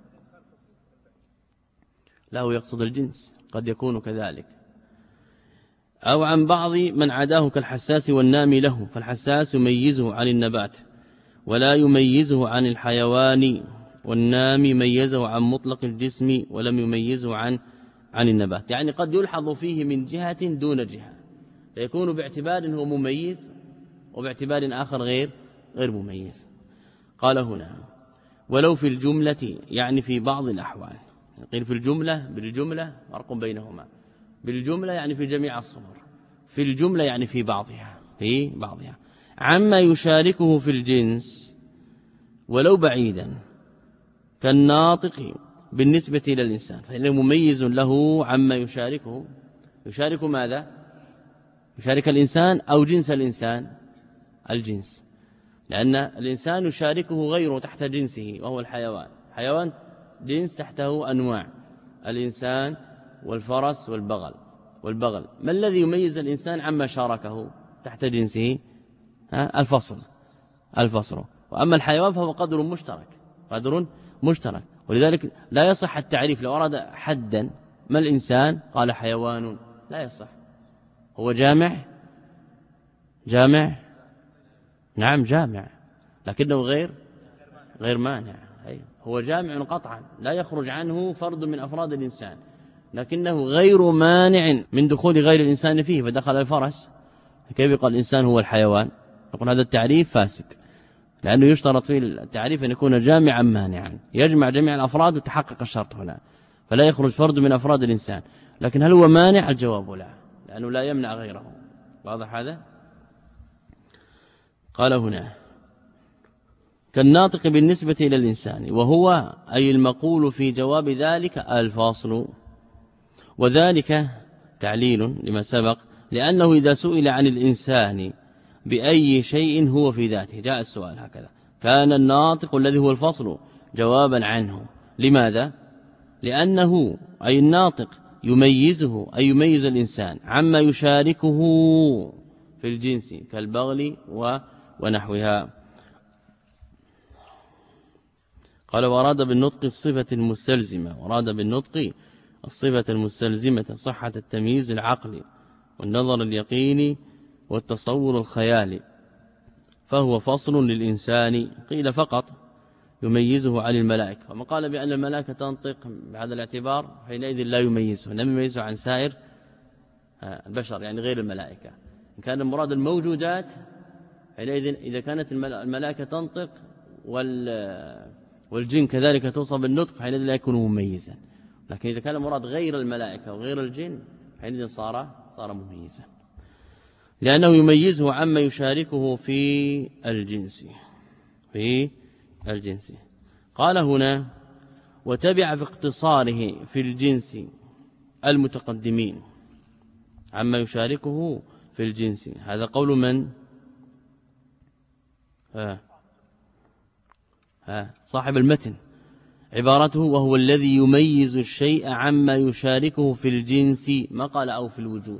له يقصد الجنس، قد يكون كذلك. أو عن بعض من عداه كالحساس والنامي له، فالحساس يميزه عن النبات ولا يميزه عن الحيوان، والنامي ميزه عن مطلق الجسم ولم يميزه عن عن النبات. يعني قد يلحظ فيه من جهة دون جهة، فيكون باعتبار هو مميز وباعتبار آخر غير غير مميز. قال هنا ولو في الجملة، يعني في بعض الأحوال. قيل في الجملة بالجملة فرق بينهما، بالجملة يعني في جميع الصور، في الجملة يعني في بعضها في بعضها عما يشاركه في الجنس ولو بعيدا كالناطق بالنسبة إلى الإنسان، فإنه مميز له عما يشاركه. يشارك ماذا؟ يشارك الإنسان أو جنس الإنسان؟ الجنس، لأن الإنسان يشاركه غيره تحت جنسه وهو الحيوان، حيوان جنس تحته أنواع، الإنسان والفرس والبغل والبغل ما الذي يميز الإنسان عما شاركه تحت جنسه؟ ها؟ الفصل الفصل وأما الحيوان فهو قدر مشترك قدر مشترك ولذلك لا يصح التعريف. لو أراد حدا ما الإنسان قال حيوان، لا يصح. هو جامع جامع نعم جامع، لكنه غير غير مانع. هو جامع قطعا لا يخرج عنه فرد من أفراد الإنسان، لكنه غير مانع من دخول غير الإنسان فيه، فدخل الفرس كيف يقال الإنسان هو الحيوان؟ يقول هذا التعريف فاسد، لأنه يشترط في التعريف أن يكون جامعا مانعا، يجمع جميع الأفراد وتحقق الشرط هنا، فلا يخرج فرد من أفراد الإنسان. لكن هل هو مانع؟ الجواب لا، لأنه لا يمنع غيره. واضح هذا؟ قال هنا كالناطق بالنسبة إلى الإنسان، وهو أي المقول في جواب ذلك الفاصل. وذلك تعليل لما سبق، لأنه إذا سئل عن الإنسان بأي شيء هو في ذاته، جاء السؤال هكذا، كان الناطق الذي هو الفصل جوابا عنه. لماذا؟ لأنه أي الناطق يميزه أي يميز الإنسان عما يشاركه في الجنس كالبغل ونحوها. قال وأراد بالنطق الصفة المستلزمة، وأراد بالنطق الصفة المستلزمة صحة التمييز العقلي والنظر اليقيني والتصور الخيالي، فهو فصل للإنسان. قيل فقط يميزه عن الملائكة، وما قال بأن الملائكة تنطق بهذا الاعتبار حينئذ لا يميزه، لم يميزه عن سائر البشر يعني غير الملائكة. إن كان المراد الموجودات حينئذ إذا كانت الملائكة تنطق والجن كذلك توصف بالنطق حينئذ لا يكون مميزا، لكن إذا كان المراد غير الملائكة وغير الجن حينئذ صار صار مميزا، لأنه يميزه عما يشاركه في الجنس في الجنس. قال هنا وتبع في اقتصاره في الجنس المتقدمين عما يشاركه في الجنس. هذا قول من؟ ها ها صاحب المتن. عبارته وهو الذي يميز الشيء عما يشاركه في الجنس، ما قال أو في الوجود،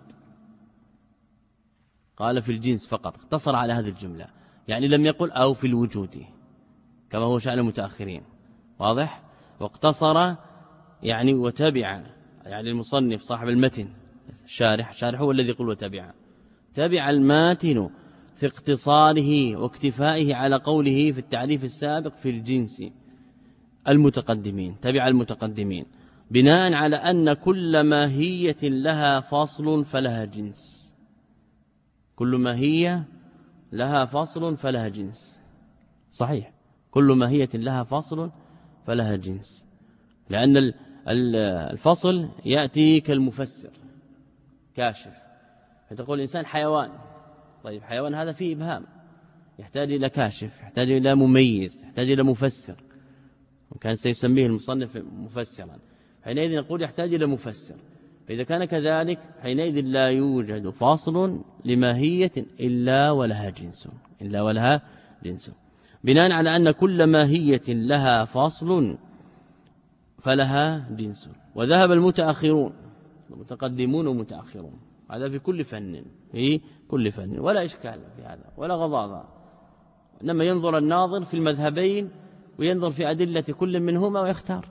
قال في الجنس فقط، اقتصر على هذه الجملة، يعني لم يقل أو في الوجود كما هو شأن المتأخرين، واضح؟ واقتصر يعني وتبع، يعني المصنف صاحب المتن الشارح، الشارح هو الذي يقول وتبع، تبع الماتن في اقتصاره واكتفائه على قوله في التعريف السابق في الجنس المتقدمين، تبع المتقدمين بناء على أن كل ماهية لها فصل فلها جنس، كل ماهية لها فصل فلها جنس، صحيح، كل ماهية لها فصل فلها جنس، لأن الفصل يأتي كالمفسر كاشف، فتقول الإنسان حيوان، طيب حيوان هذا فيه إبهام، يحتاج إلى كاشف، يحتاج إلى مميز، يحتاج إلى مفسر، وكان سيسميه المصنف مفسرا، حينئذ نقول يحتاج إلى مفسر، فإذا كان كذلك حينئذ لا يوجد فاصل لماهية إلا ولها جنس، إلا ولها جنس، بناء على أن كل ماهية لها فاصل فلها جنس. وذهب المتأخرون، المتقدمون ومتأخرون، هذا في كل فن، في كل فن، ولا إشكال في هذا ولا غضاضة، إنما ينظر الناظر في المذهبين وينظر في أدلة كل منهما ويختار،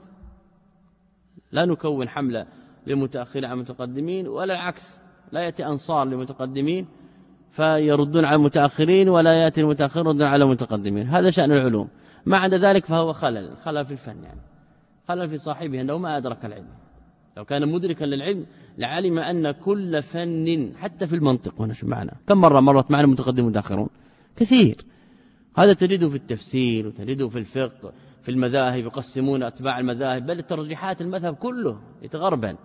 لا نكون حملة للمتأخرين على المتقدمين ولا العكس، لا يأتي أنصار للمتقدمين فيردون على المتأخرين ولا يأتي المتأخرين يردون على المتقدمين، هذا شأن العلوم، ما عدا ذلك فهو خلل، خلل في الفن، يعني خلل في صاحبه أنه ما أدرك العلم، لو كان مدركا للعلم لعلم أن كل فن حتى في المنطق، هنا شو معنى كم مرة مرت معنا المتقدمون والمتأخرون كثير، هذا تجده في التفسير وتجده في الفقه، في المذاهب يقسمون أتباع المذاهب، بل الترجيحات المذهب كله يتغربن،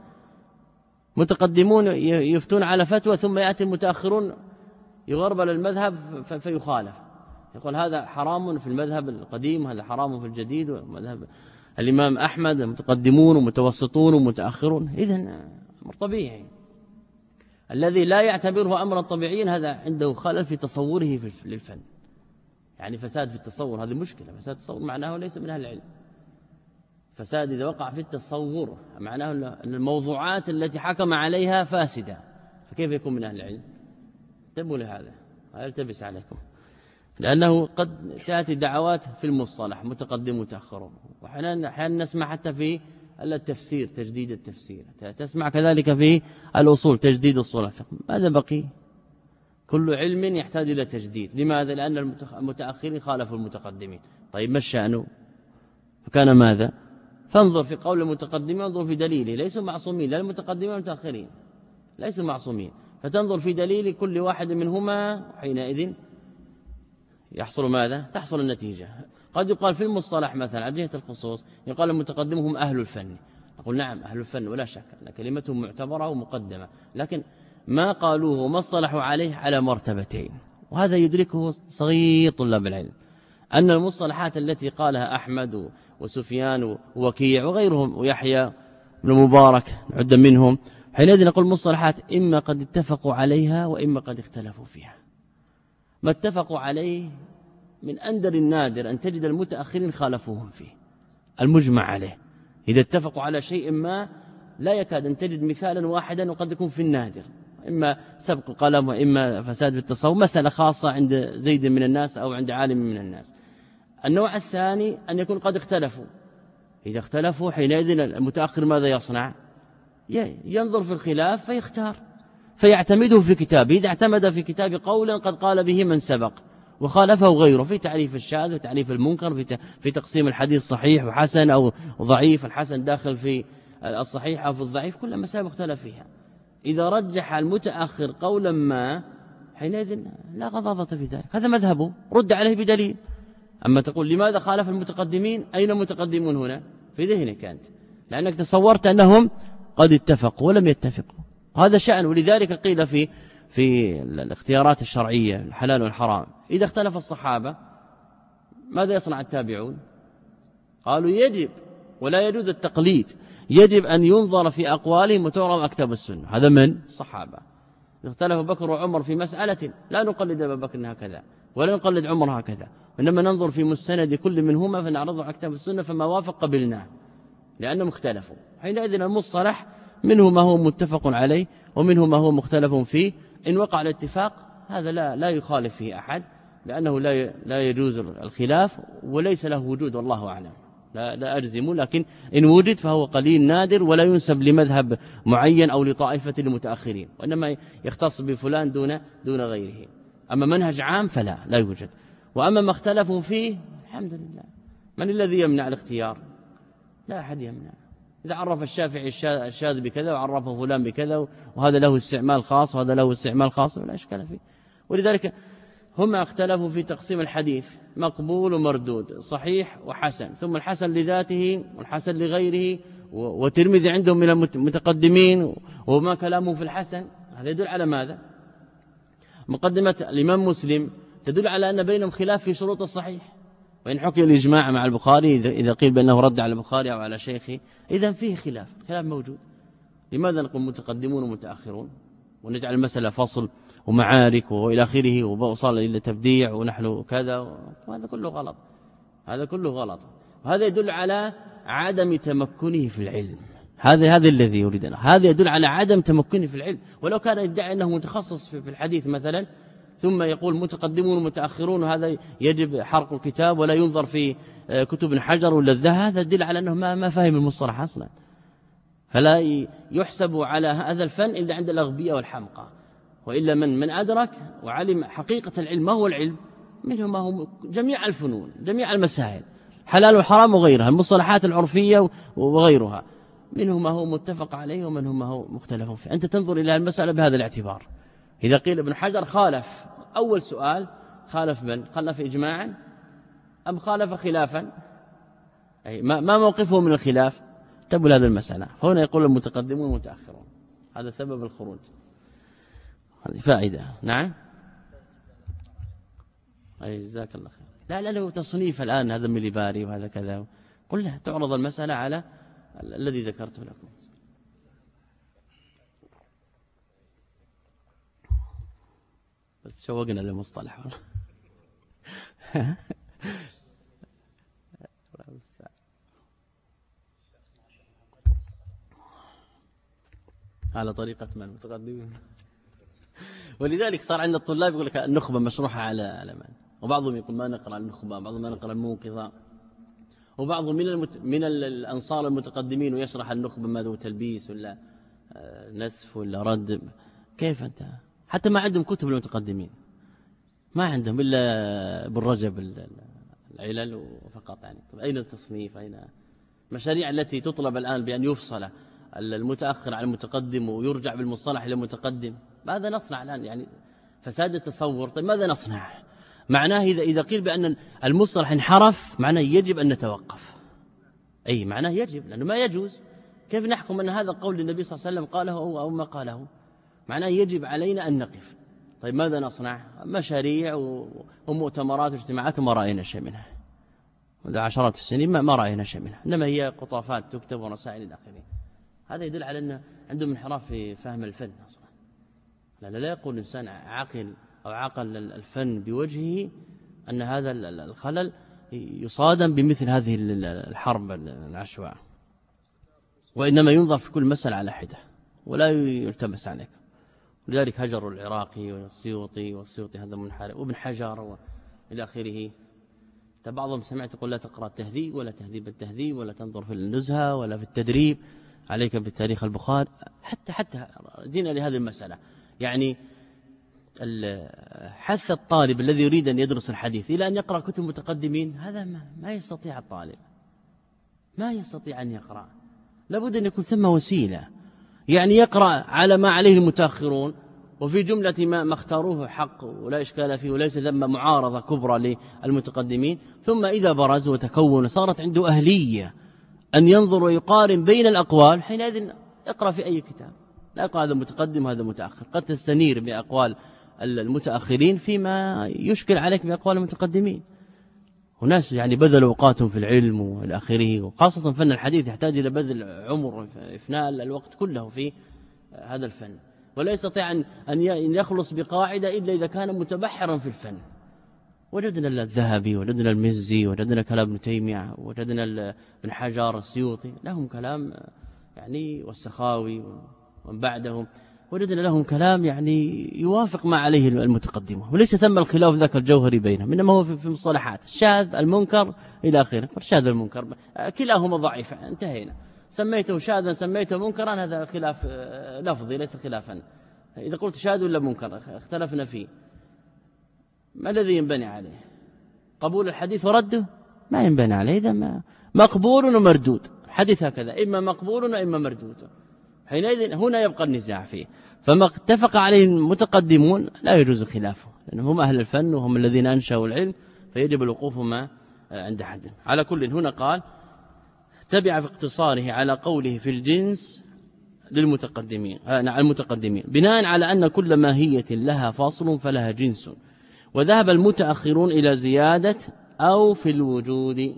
متقدمون يفتون على فتوى ثم يأتي المتأخرون يغربل المذهب فيخالف، يقول هذا حرام في المذهب القديم، هذا حرام في الجديد، ومذهب الإمام أحمد متقدمون ومتوسطون ومتأخرون، إذن أمر طبيعي، الذي لا يعتبره أمرا طبيعيا هذا عنده خلل في تصوره للفن، يعني فساد في التصور، هذه مشكلة، فساد التصور معناه ليس من أهل العلم، فساد إذا وقع في التصور معناه أن الموضوعات التي حكم عليها فاسدة، فكيف يكون من أهل العلم؟ انتبهوا لهذا، لا يلتبس عليكم، لأنه قد تأتي دعوات في المصطلح متقدم متأخر، وأحيانا نسمع حتى في التفسير تجديد التفسير، تسمع كذلك في الأصول تجديد أصول الفقه، ماذا بقي؟ كل علم يحتاج إلى تجديد، لماذا؟ لأن المتأخرين خالفوا المتقدمين، طيب ما الشأن؟ فكان ماذا؟ فانظر في قول المتقدمين وانظر في دليله، ليسوا معصومين، لا المتقدمين والمتأخرين ليسوا معصومين، فتنظر في دليل كل واحد منهما، وحينئذ يحصل ماذا؟ تحصل النتيجة. قد يقال في المصطلح مثلا على جهة الخصوص يقال المتقدمهم هم أهل الفن، نقول نعم أهل الفن ولا شك أن كلمتهم معتبرة ومقدمة، لكن ما قالوه وما اصطلحوا عليه على مرتبتين، وهذا يدركه صغير طلاب العلم، أن المصطلحات التي قالها أحمد وسفيان ووكيع وغيرهم ويحيى بن مبارك نعد منهم، حينئذ نقول المصطلحات إما قد اتفقوا عليها وإما قد اختلفوا فيها، ما اتفقوا عليه من أندر النادر أن تجد المتأخرين خالفوهم فيه، المجمع عليه إذا اتفقوا على شيء ما لا يكاد أن تجد مثالا واحدا، وقد يكون في النادر، إما سبق قلم وإما فساد في التصور، مسألة خاصة عند زيد من الناس أو عند عالم من الناس. النوع الثاني أن يكون قد اختلفوا، إذا اختلفوا حينئذ المتأخر ماذا يصنع؟ ينظر في الخلاف فيختار فيعتمده في كتابه، إذا اعتمد في كتاب قولا قد قال به من سبق وخالفه غيره في تعريف الشاذ وتعريف المنكر، في في تقسيم الحديث صحيح وحسن أو ضعيف، الحسن داخل في الصحيح أو في الضعيف، كل مسائل مختلف فيها، إذا رجح المتأخر قولا ما حينئذ لا غضاضة في ذلك، هذا مذهبه، رد عليه بدليل. أما تقول لماذا خالف المتقدمين؟ أين المتقدمون هنا؟ في ذهنك أنت، لأنك تصورت أنهم قد اتفقوا ولم يتفقوا، هذا شأن. ولذلك قيل في في الاختيارات الشرعية الحلال والحرام، إذا اختلف الصحابة ماذا يصنع التابعون؟ قالوا يجب ولا يجوز التقليد، يجب أن ينظر في أقوالهم وتعرض أكتاب السنة، هذا من الصحابة. اختلف بكر وعمر في مسألة لا نقلد أبا بكر هكذا ولا نقلد عمر هكذا، وإنما ننظر في مستند كل منهما فنعرضه على كتاب السنة فما وافق قبلناه لأنهم اختلفوا. حينئذ المصطلح منه ما هو متفق عليه ومنه ما هو مختلف فيه، إن وقع الاتفاق هذا لا لا يخالف فيه أحد لأنه لا لا يجوز الخلاف وليس له وجود والله أعلم، لا, لا أجزم، لكن إن وجد فهو قليل نادر ولا ينسب لمذهب معين أو لطائفة المتأخرين، وإنما يختص بفلان دون دون غيره. أما منهج عام فلا لا يوجد. وأما ما اختلفوا فيه الحمد لله، من الذي يمنع الاختيار؟ لا أحد يمنع. إذا عرف الشافعي الشاذ بكذا وعرفه فلان بكذا وهذا له استعمال خاص وهذا له استعمال خاص ولا إشكال فيه. ولذلك هم اختلفوا في تقسيم الحديث مقبول ومردود، صحيح وحسن، ثم الحسن لذاته والحسن لغيره، وترمذي عندهم من المتقدمين وما كلامه في الحسن. هذا يدل على ماذا؟ مقدمة الإمام مسلم تدل على أن بينهم خلاف في شروط الصحيح، وإن حكي الإجماع مع البخاري إذا قيل بأنه رد على البخاري أو على شيخه إذن فيه خلاف، خلاف موجود. لماذا نقول متقدمون ومتأخرون ونجعل المسألة فصل ومعارك وإلى آخره ووصل إلى تبديع ونحن كذا؟ وهذا كله غلط، هذا كله غلط. وهذا يدل على عدم تمكنه في العلم، هذا هذا الذي يريدنا، هذا يدل على عدم تمكنه في العلم. ولو كان يدعي أنه متخصص في الحديث مثلا ثم يقول متقدمون ومتأخرون وهذا يجب حرق الكتاب ولا ينظر في كتب حجر ولا الذهب، هذا يدل على أنه ما ما فهم المصطلح أصلا، فلا يحسب على هذا الفن إلا عند الأغبياء والحمقى. وإلا من من أدرك وعلم حقيقة العلم، ما هو العلم؟ منه ما هو جميع الفنون، جميع المسائل، حلال وحرام وغيرها، المصطلحات العرفية وغيرها، منه ما هو متفق عليه ومنه ما هو مختلف فيه. أنت تنظر إلى المسألة بهذا الاعتبار. إذا قيل ابن حجر خالف، أول سؤال خالف من؟ خالف إجماعا أم خالف خلافا؟ أي ما ما موقفه من الخلاف؟ تبل هذا المسألة. فهنا يقول المتقدمون والمتأخرون، هذا سبب الخروج، هذه فائدة. نعم أي جزاك الله خير. لا لا له تصنيف الآن، هذا مليباري وهذا كذا، قل له تعرض المسألة على الذي ذكرته لكم. بس شوقنا للمصطلح على طريقة من المتقدمين. ولذلك صار عند الطلاب يقول لك النخبة مشروحة على على من، وبعضهم يقول ما نقرأ النخبة، بعضهم ما نقرأ الموقظة، وبعضهم من المت... من الأنصار المتقدمين ويشرح النخبة ماذا تلبيس ولا نسف ولا رد. كيف أنت؟ حتى ما عندهم كتب المتقدمين، ما عندهم إلا بالرجب العلل فقط. يعني طب أين التصنيف؟ أين المشاريع التي تطلب الآن بأن يفصل المتأخر عن المتقدم ويرجع بالمصطلح إلى المتقدم؟ ماذا نصنع الآن؟ يعني فساد التصور. طيب ماذا نصنع؟ معناه إذا إذا قيل بأن المصطلح انحرف معناه يجب أن نتوقف، أي معناه يجب، لأنه ما يجوز. كيف نحكم أن هذا قول النبي صلى الله عليه وسلم قاله أو, أو ما قاله؟ معناه يجب علينا أن نقف. طيب ماذا نصنع؟ مشاريع ومؤتمرات واجتماعات وما رأينا شيء منها منذ عشرات السنين، ما, ما رأينا شيء منها، إنما هي قطافات تكتب ورسائل إلى آخره. هذا يدل على أن عندهم انحراف في فهم الفن أصلا. لا, لا, لا يقول إنسان عاقل أو عقل الفن بوجهه أن هذا الخلل يصادم بمثل هذه الحرب العشواء، وإنما ينظر في كل مسألة على حدة ولا يلتمس عليك. ولذلك هجروا العراقي والسيوطي، والسيوطي هذا منحرف، وابن حجر إلى آخره. بعضهم سمعت يقول لا تقرأ التهذيب ولا تهذيب التهذيب ولا تنظر في النزهة ولا في التدريب، عليك بالتاريخ البخاري. حتى حتى دينا لهذه المسألة، يعني حث الطالب الذي يريد أن يدرس الحديث إلى أن يقرأ كتب متقدمين، هذا ما, ما يستطيع الطالب، ما يستطيع أن يقرأ. لابد أن يكون ثم وسيلة، يعني يقرأ على ما عليه المتأخرون، وفي جملة ما, ما اختاروه حق ولا إشكال فيه وليس ذم معارضة كبرى للمتقدمين. ثم إذا برز وتكون صارت عنده أهلية أن ينظر ويقارن بين الأقوال، حينئذ اقرأ في أي كتاب، لا يقرأ هذا متقدم وهذا متأخر. قد تستنير بأقوال المتأخرين فيما يشكل عليك بأقوال المتقدمين. وناس يعني بذلوا أوقاتهم في العلم وإلى آخره، وخاصة فن الحديث يحتاج إلى بذل عمر إفناء الوقت كله في هذا الفن. ولا يستطيع أن يخلص بقاعدة إلا إذا كان متبحرا في الفن. وجدنا الذهبي، وجدنا المزي، وجدنا كلام ابن تيمية، وجدنا ابن حجر السيوطي، لهم كلام يعني، والسخاوي ومن بعدهم، وجدنا لهم كلام يعني يوافق ما عليه المتقدمون، وليس ثم الخلاف ذاك الجوهري بينهم، إنما هو في مصطلحات الشاذ المنكر إلى آخره. فالشاذ المنكر كلاهما ضعيف، انتهينا. سميته شاذا سميته منكرا، هذا خلاف لفظي ليس خلافا. إذا قلت شاذ ولا منكر اختلفنا فيه، ما الذي ينبني عليه؟ قبول الحديث ورده؟ ما ينبني عليه. إذا ما مقبول ومردود، حديث هكذا إما مقبول وإما مردود، حينئذ هنا يبقى النزاع فيه. فما اتفق عليه المتقدمون لا يجوز خلافه، لأنهم هم أهل الفن وهم الذين أنشأوا العلم، فيجب الوقوف ما عند حد. على كل هنا قال تبع في اقتصاره على قوله في الجنس للمتقدمين المتقدمين بناء على أن كل ماهية لها فاصل فلها جنس، وذهب المتأخرون إلى زيادة أو في الوجود،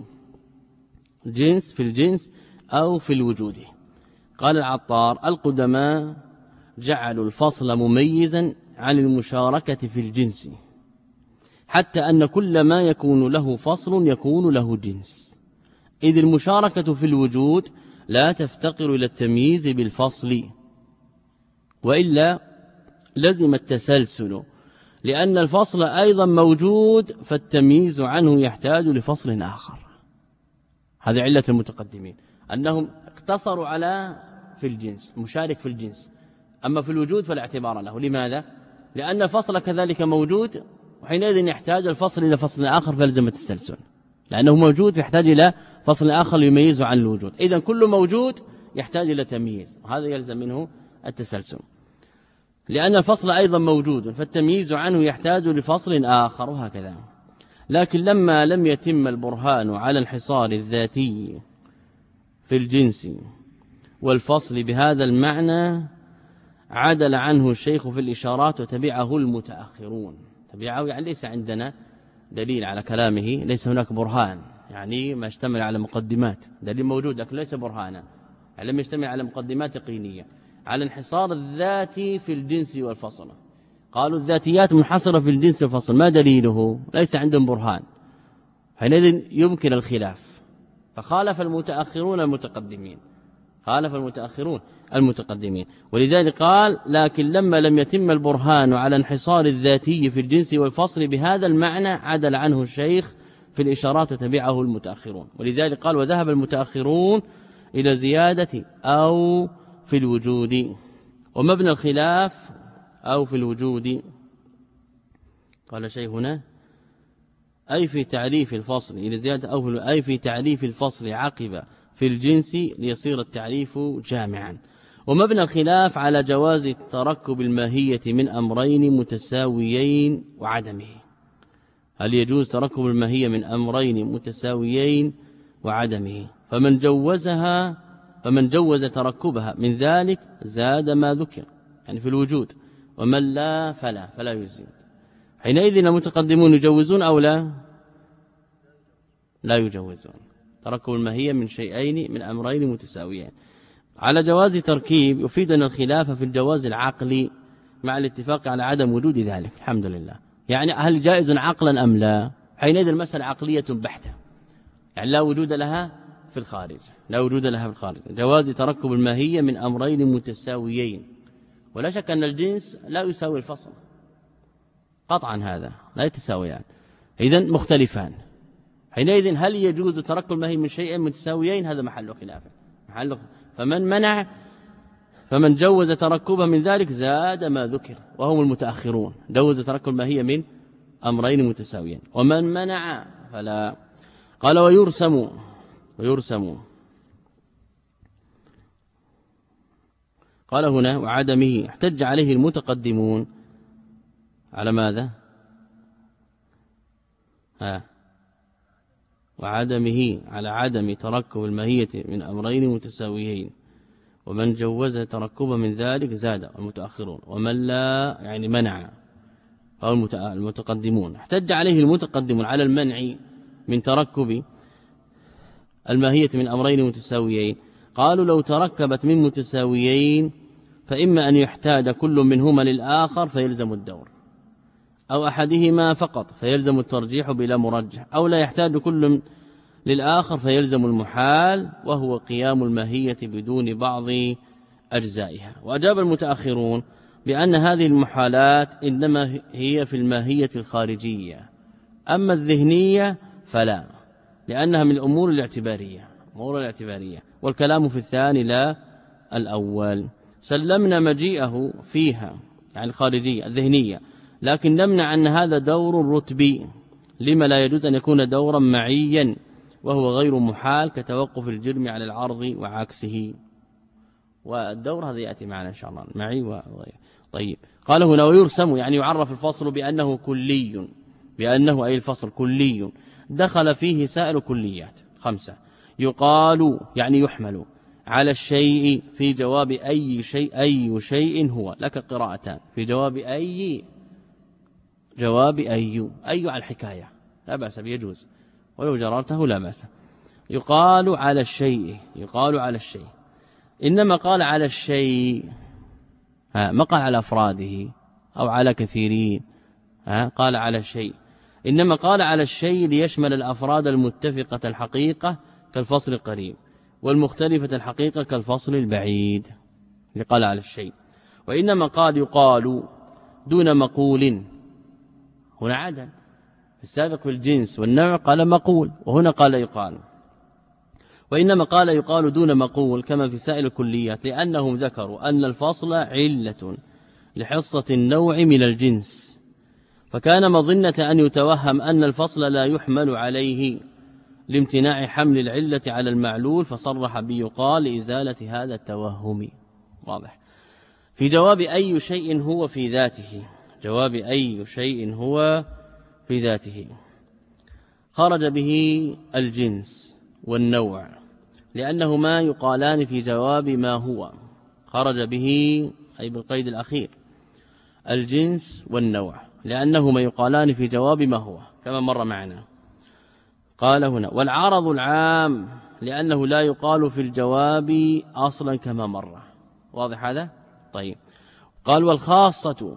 جنس في الجنس أو في الوجود. قال العطار القدماء جعلوا الفصل مميزا عن المشاركة في الجنس، حتى أن كل ما يكون له فصل يكون له جنس، إذ المشاركة في الوجود لا تفتقر إلى التمييز بالفصل، وإلا لزم التسلسل، لأن الفصل أيضا موجود فالتمييز عنه يحتاج لفصل آخر. هذه علة المتقدمين، أنهم اقتصروا على في الجنس، مشارك في الجنس، أما في الوجود فلا اعتبار له. لماذا؟ لأن الفصل كذلك موجود، وحينئذ يحتاج الفصل إلى فصل آخر فلزم التسلسل، لأنه موجود يحتاج إلى فصل آخر يميزه عن الوجود. إذن كل موجود يحتاج إلى تمييز، وهذا يلزم منه التسلسل، لأن الفصل أيضا موجود فالتمييز عنه يحتاج لفصل آخر، وهكذا. لكن لما لم يتم البرهان على انحصار الذاتي في الجنس والفصل بهذا المعنى عدل عنه الشيخ في الإشارات وتبعه المتأخرون. تبعه يعني ليس عندنا دليل على كلامه، ليس هناك برهان، يعني ما يشتمل على مقدمات، دليل موجود لكن ليس برهانا، يعني لم يشتمل على مقدمات يقينية، على انحصار الذاتي في الجنس والفصل. قالوا الذاتيات منحصرة في الجنس والفصل، ما دليله؟ ليس عندهم برهان، حينئذ يمكن الخلاف، فخالف المتأخرون المتقدمين، خالف المتأخرون المتقدمين. ولذلك قال لكن لما لم يتم البرهان على انحصار الذاتي في الجنس والفصل بهذا المعنى عدل عنه الشيخ في الإشارات وتبعه المتأخرون. ولذلك قال وذهب المتأخرون إلى زيادة أو في الوجود. ومبنى الخلاف أو في الوجود قال شيء هنا أي في تعريف الفصل إلى زيادة أو في أي في تعريف الفصل عقب في الجنس ليصير التعريف جامعا. ومبنى الخلاف على جواز تركب الماهية من أمرين متساويين وعدمه. هل يجوز تركب الماهية من أمرين متساويين وعدمه؟ فمن جوزها فمن جوز تركبها من ذلك زاد ما ذكر يعني في الوجود، ومن لا فلا فلا يزيد. حينئذ المتقدمون يجوزون أو لا؟ لا يجوزون تركب الماهية من شيئين من أمرين متساويين. على جواز تركيب يفيدنا الخلاف في الجواز العقلي مع الاتفاق على عدم وجود ذلك. الحمد لله. يعني هل جائز عقلا أم لا؟ حينئذ المسألة عقلية بحتة، يعني لا وجود لها في الخارج، لا وجود لها في الخارج. جواز تركب الماهية من أمرين متساويين، ولا شك أن الجنس لا يساوي الفصل قطعا، هذا لا يتساويان، إذن مختلفان. حينئذ هل يجوز تركب الماهية من شيئين متساويين؟ هذا محل خلاف، محل. فمن منع فمن جوز تركبها من ذلك زاد ما ذكر، وهم المتأخرون جوز تركب الماهية من أمرين متساويين. ومن منع فلا. قال ويرسم ويرسم قال هنا وعدمه احتج عليه المتقدمون على ماذا؟ ها وعدمه على عدم تركب الماهية من أمرين متساويين، ومن جوز تركبه من ذلك زاد المتأخرون، ومن لا يعني منع أو المتقدمون. احتج عليه المتقدمون على المنع من تركب الماهية من أمرين متساويين. قالوا لو تركبت من متساويين فإما أن يحتاج كل منهما للآخر فيلزم الدور، أو أحدهما فقط فيلزم الترجيح بلا مرجح، أو لا يحتاج كل للآخر فيلزم المحال وهو قيام الماهية بدون بعض أجزائها. وأجاب المتأخرون بأن هذه المحالات إنما هي في الماهية الخارجية، أما الذهنية فلا، لأنها من الأمور الاعتبارية أمور الاعتبارية والكلام في الثاني لا الأول. سلمنا مجيئه فيها يعني الخارجية الذهنية، لكن نمنع أن هذا دور رتبي، لما لا يجوز أن يكون دورا معيا وهو غير محال كتوقف الجرم على العرض وعكسه. والدور هذا يأتي معنا إن شاء الله معي وغير. طيب قال هنا ويرسم يعني يعرف الفصل بأنه كلي، بأنه أي الفصل كلي دخل فيه سائر كليات خمسة. يقال يعني يحمل على الشيء في جواب أي شيء أي شيء هو، لك قراءتان في جواب أي جواب أي أي على الحكاية لا بأس بيجوز، ولو جررته لا بأس. يقال على الشيء يقال على الشيء إنما قال على الشيء ها ما قال على أفراده أو على كثيرين، ها قال على الشيء، إنما قال على الشيء ليشمل الأفراد المتفقة الحقيقة كالفصل القريب، والمختلفة الحقيقة كالفصل البعيد. قال على الشيء. وإنما قال يقال دون مقول، هنا عدل السابق في الجنس والنوع قال مقول، وهنا قال يقال. وإنما قال يقال دون مقول كما في سائر الكليات، لأنهم ذكروا أن الفصل علة لحصة النوع من الجنس، فكان مظنة أن يتوهم أن الفصل لا يحمل عليه لامتناع حمل العلة على المعلول، فصرح بيقال لإزالة هذا التوهم. واضح. في جواب أي شيء هو في ذاته، جواب أي شيء هو في ذاته خرج به الجنس والنوع، لأنهما يقالان في جواب ما هو، خرج به أي بالقيد الأخير الجنس والنوع، لأنهما يقالان في جواب ما هو كما مر معنا. قال هنا والعرض العام لأنه لا يقال في الجواب أصلا كما مر. واضح هذا؟ طيب. قال والخاصة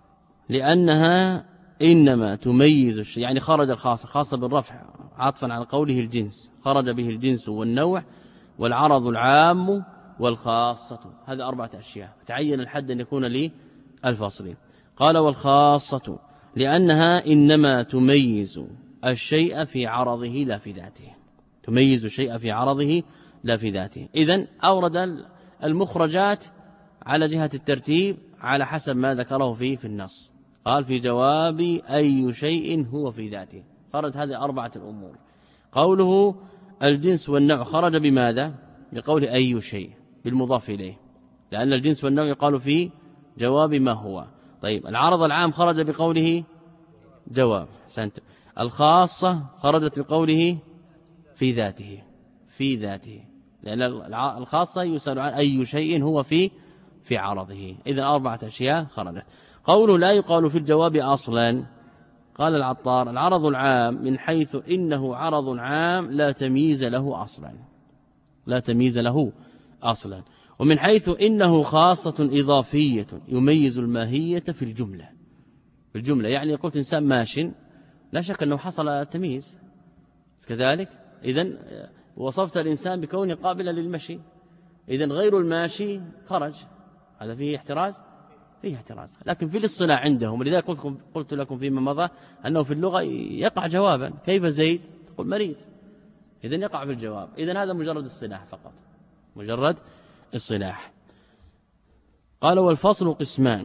لأنها إنما تميز الشيء، يعني خرج الخاصة خاصة بالرفع عطفا على قوله الجنس، خرج به الجنس والنوع والعرض العام والخاصة، هذا أربعة أشياء تعين الحد أن يكون لي الفصل. قال والخاصة لأنها إنما تميز الشيء في عرضه لا في ذاته، تميز الشيء في عرضه لا في ذاته. إذن أورد المخرجات على جهة الترتيب على حسب ما ذكره فيه في النص. قال في جواب أي شيء هو في ذاته، خرج هذه أربعة الأمور. قوله الجنس والنوع خرج بماذا؟ بقول أي شيء بالمضاف إليه، لأن الجنس والنوع يقال في جواب ما هو. طيب العرض العام خرج بقوله جواب سنت. الخاصة خرجت بقوله في ذاته في ذاته، لأن الخاصة يسأل عن أي شيء هو في في عرضه. إذن أربعة أشياء خرجت. قوله لا يقال في الجواب أصلا، قال العطار العرض العام من حيث إنه عرض عام لا تمييز له أصلا، لا تمييز له أصلا، ومن حيث إنه خاصة إضافية يميز الماهية في الجملة. في الجملة يعني قلت إنسان ماش لا شك أنه حصل تمييز كذلك، إذن وصفت الإنسان بكونه قابلا للمشي، إذن غير الماشي خرج، هذا فيه احتراز فيه احتراز. لكن في الاصطلاح عندهم، ولذلك قلت, قلت لكم فيما مضى أنه في اللغة يقع جوابا، كيف زيد تقول مريض، إذن يقع في الجواب. إذن هذا مجرد الصلاح فقط، مجرد الصلاح. قال والفصل قسمان،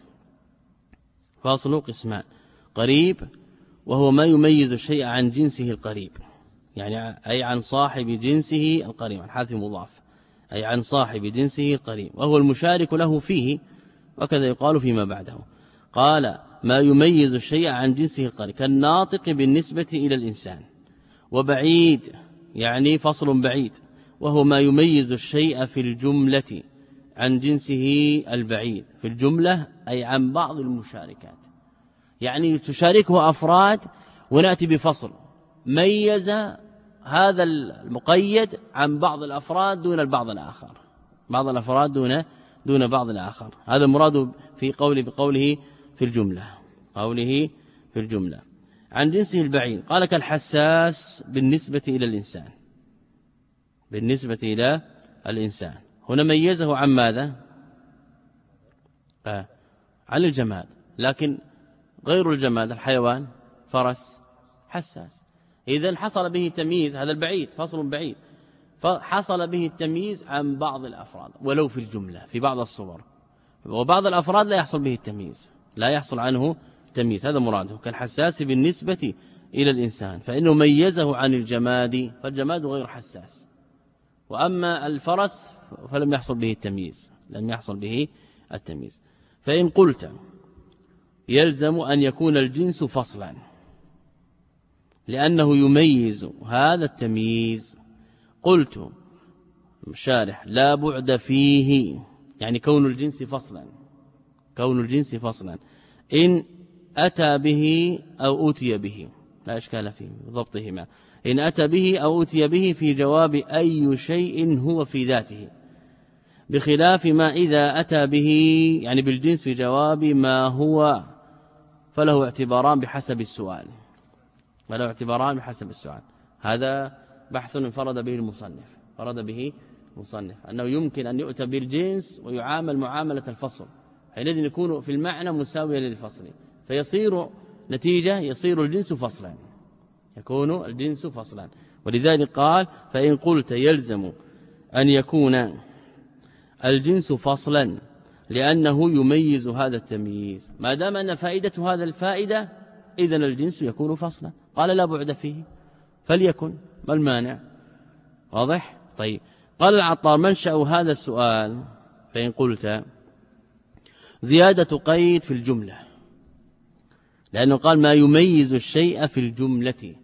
فصل قسمان قريب وهو ما يميز الشيء عن جنسه القريب، يعني أي عن صاحب جنسه القريب، الحذف مضاف، أي عن صاحب جنسه القريب وهو المشارك له فيه، وكذا يقال فيما بعده. قال ما يميز الشيء عن جنسه القريب كالناطق بالنسبة إلى الإنسان. وبعيد يعني فصل بعيد وهو ما يميز الشيء في الجملة عن جنسه البعيد، في الجملة أي عن بعض المشاركات، يعني تشاركه أفراد ونأتي بفصل ميز هذا المقيد عن بعض الأفراد دون البعض الآخر، بعض الأفراد دون دون بعض الآخر. هذا المراد في قوله بقوله في الجملة، قوله في الجملة. عن جنسه البعيد قال كالحساس بالنسبة إلى الإنسان، بالنسبة إلى الإنسان. هنا ميزه عن ماذا؟ آه. عن الجماد، لكن غير الجماد الحيوان فرس حساس. إذن حصل به تمييز، هذا البعيد فصل بعيد، فحصل به التمييز عن بعض الأفراد ولو في الجملة في بعض الصور، وبعض الأفراد لا يحصل به التمييز، لا يحصل عنه التمييز. هذا مراده كالحساس بالنسبة إلى الإنسان، فإنه ميزه عن الجماد، فالجماد غير حساس. وأما الفرس فلم يحصل به التمييز، لم يحصل به التمييز. فإن قلت يلزم أن يكون الجنس فصلا لأنه يميز هذا التمييز، قلت شارح لا بعد فيه، يعني كون الجنس فصلا، كون الجنس فصلا إن أتى به أو أتي به لا إشكال فيه ضبطهما، إن أتى به أو أتي به في جواب أي شيء هو في ذاته، بخلاف ما إذا أتى به يعني بالجنس في جواب ما هو، فله اعتباران بحسب السؤال، فله اعتباران بحسب السؤال. هذا بحث انفرد به المصنف، فرد به المصنف أنه يمكن أن يؤتى بالجنس ويعامل معاملة الفصل، حينئذ يكون في المعنى مساويا للفصل، فيصير نتيجة يصير الجنس فصلا، يكون الجنس فصلا. ولذلك قال فإن قلت يلزم أن يكون الجنس فصلا لأنه يميز هذا التمييز، ما دام أن فائدة هذا الفائدة إذن الجنس يكون فصلا. قال لا بعد فيه فليكن، ما المانع؟ واضح؟ طيب. قال العطار منشأ هذا السؤال فإن قلت زيادة قيد في الجملة، لأنه قال ما يميز الشيء في الجملة،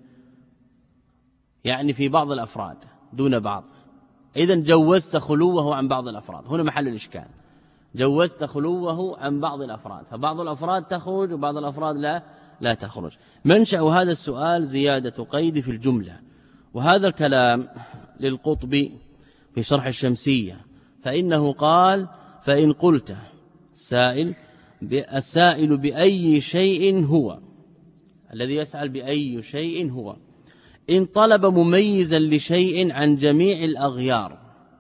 يعني في بعض الأفراد دون بعض. إذن جوزت خلوه عن بعض الأفراد، هنا محل الإشكال، جوزت خلوه عن بعض الأفراد، فبعض الأفراد تخرج وبعض الأفراد لا لا تخرج. منشأ هذا السؤال زيادة قيد في الجملة، وهذا الكلام للقطبي في شرح الشمسية، فإنه قال فإن قلت سائل السائل بأي شيء هو، الذي يسأل بأي شيء هو، إن طلب مميزا لشيء عن جميع الأغيار،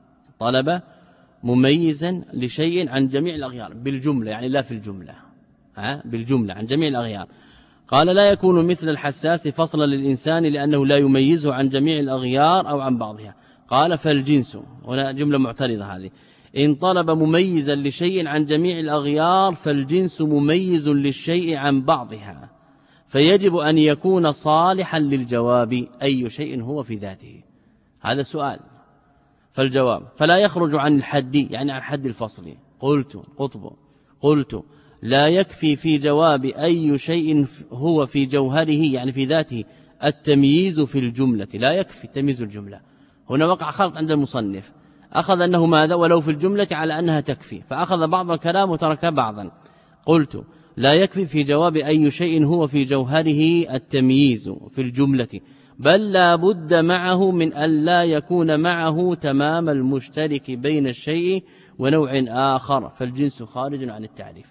طلب مميزا لشيء عن جميع الأغيار بالجملة، يعني لا في الجملة، ها بالجملة عن جميع الأغيار، قال لا يكون مثل الحساس فصلا للإنسان لأنه لا يميزه عن جميع الأغيار أو عن بعضها. قال فالجنس، هنا جملة معترضة هذه، إن طلب مميزا لشيء عن جميع الأغيار فالجنس مميز للشيء عن بعضها، فيجب أن يكون صالحا للجواب أي شيء هو في ذاته. هذا سؤال، فالجواب فلا يخرج عن الحد، يعني عن حد الفصل. قلت قطب قلت لا يكفي في جواب أي شيء هو في جوهره يعني في ذاته التمييز في الجملة، لا يكفي تمييز الجملة. هنا وقع خلط عند المصنف، أخذ أنه ماذا ولو في الجملة على أنها تكفي، فأخذ بعض الكلام وترك بعضا. قلت لا يكفي في جواب أي شيء هو في جوهره التمييز في الجملة، بل لا بد معه من أن لا يكون معه تمام المشترك بين الشيء ونوع آخر، فالجنس خارج عن التعريف،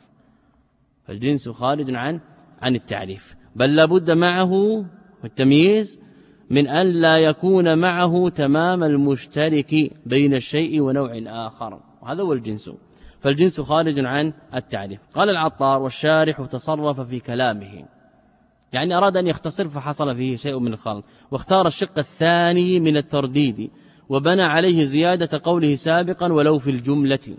فالجنس خارج عن عن التعريف، بل لا بد معه التمييز من أن لا يكون معه تمام المشترك بين الشيء ونوع آخر، وهذا هو الجنس، فالجنس خارج عن التعريف. قال العطار والشارح تصرف في كلامه، يعني أراد أن يختصر فحصل فيه شيء من الخلط، واختار الشق الثاني من الترديد وبنى عليه زيادة قوله سابقا ولو في الجملة،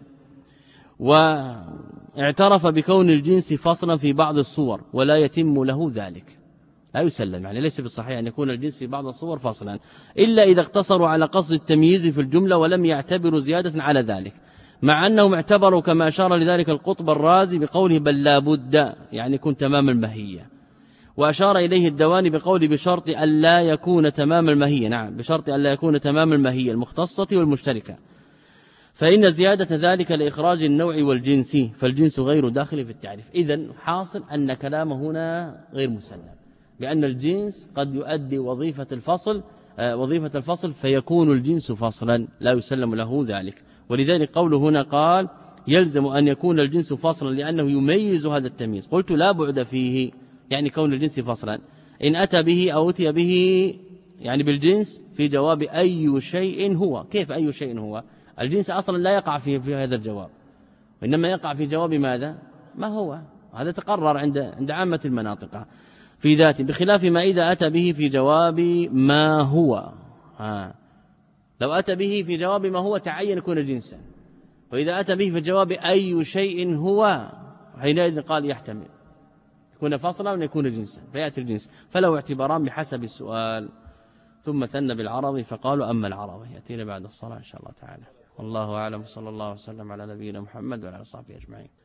واعترف بكون الجنس فصلا في بعض الصور ولا يتم له ذلك، لا يسلم، يعني ليس بالصحيح أن يكون الجنس في بعض الصور فصلا إلا إذا اقتصروا على قصد التمييز في الجملة ولم يعتبروا زيادة على ذلك، مع أنهم اعتبروا كما أشار لذلك القطب الرازي بقوله بل لا بد، يعني يكون تمام الماهية، وأشار إليه الدواني بقوله بشرط أن لا يكون تمام الماهية، نعم بشرط أن لا يكون تمام الماهية المختصة والمشتركة، فإن زيادة ذلك لإخراج النوع والجنس، فالجنس غير داخل في التعريف. إذن حاصل أن كلامه هنا غير مسلم، بأن الجنس قد يؤدي وظيفة الفصل وظيفة الفصل فيكون الجنس فصلا لا يسلم له ذلك. ولذلك قوله هنا قال يلزم أن يكون الجنس فصلا لأنه يميز هذا التمييز. قلت لا بعد فيه، يعني كون الجنس فصلا. إن أتى به أو أتي به يعني بالجنس في جواب أي شيء هو. كيف أي شيء هو؟ الجنس أصلا لا يقع فيه في هذا الجواب، وإنما يقع في جواب ماذا؟ ما هو. هذا تقرر عند عند عامة المناطق في ذاته، بخلاف ما إذا أتى به في جواب ما هو. ها. لو أتى به في جواب ما هو تعين يكون جنسا، وإذا أتى به في جواب أي شيء هو حينئذ قال يحتمل يكون فصلا ويكون جنسا، فيأتي الجنس. فلو اعتباران بحسب السؤال. ثم ثنى بالعرض فقالوا أما العرض يأتينا بعد الصلاة إن شاء الله تعالى. والله أعلم، صلى الله وسلم على نبينا محمد وعلى آله وصحبه أجمعين.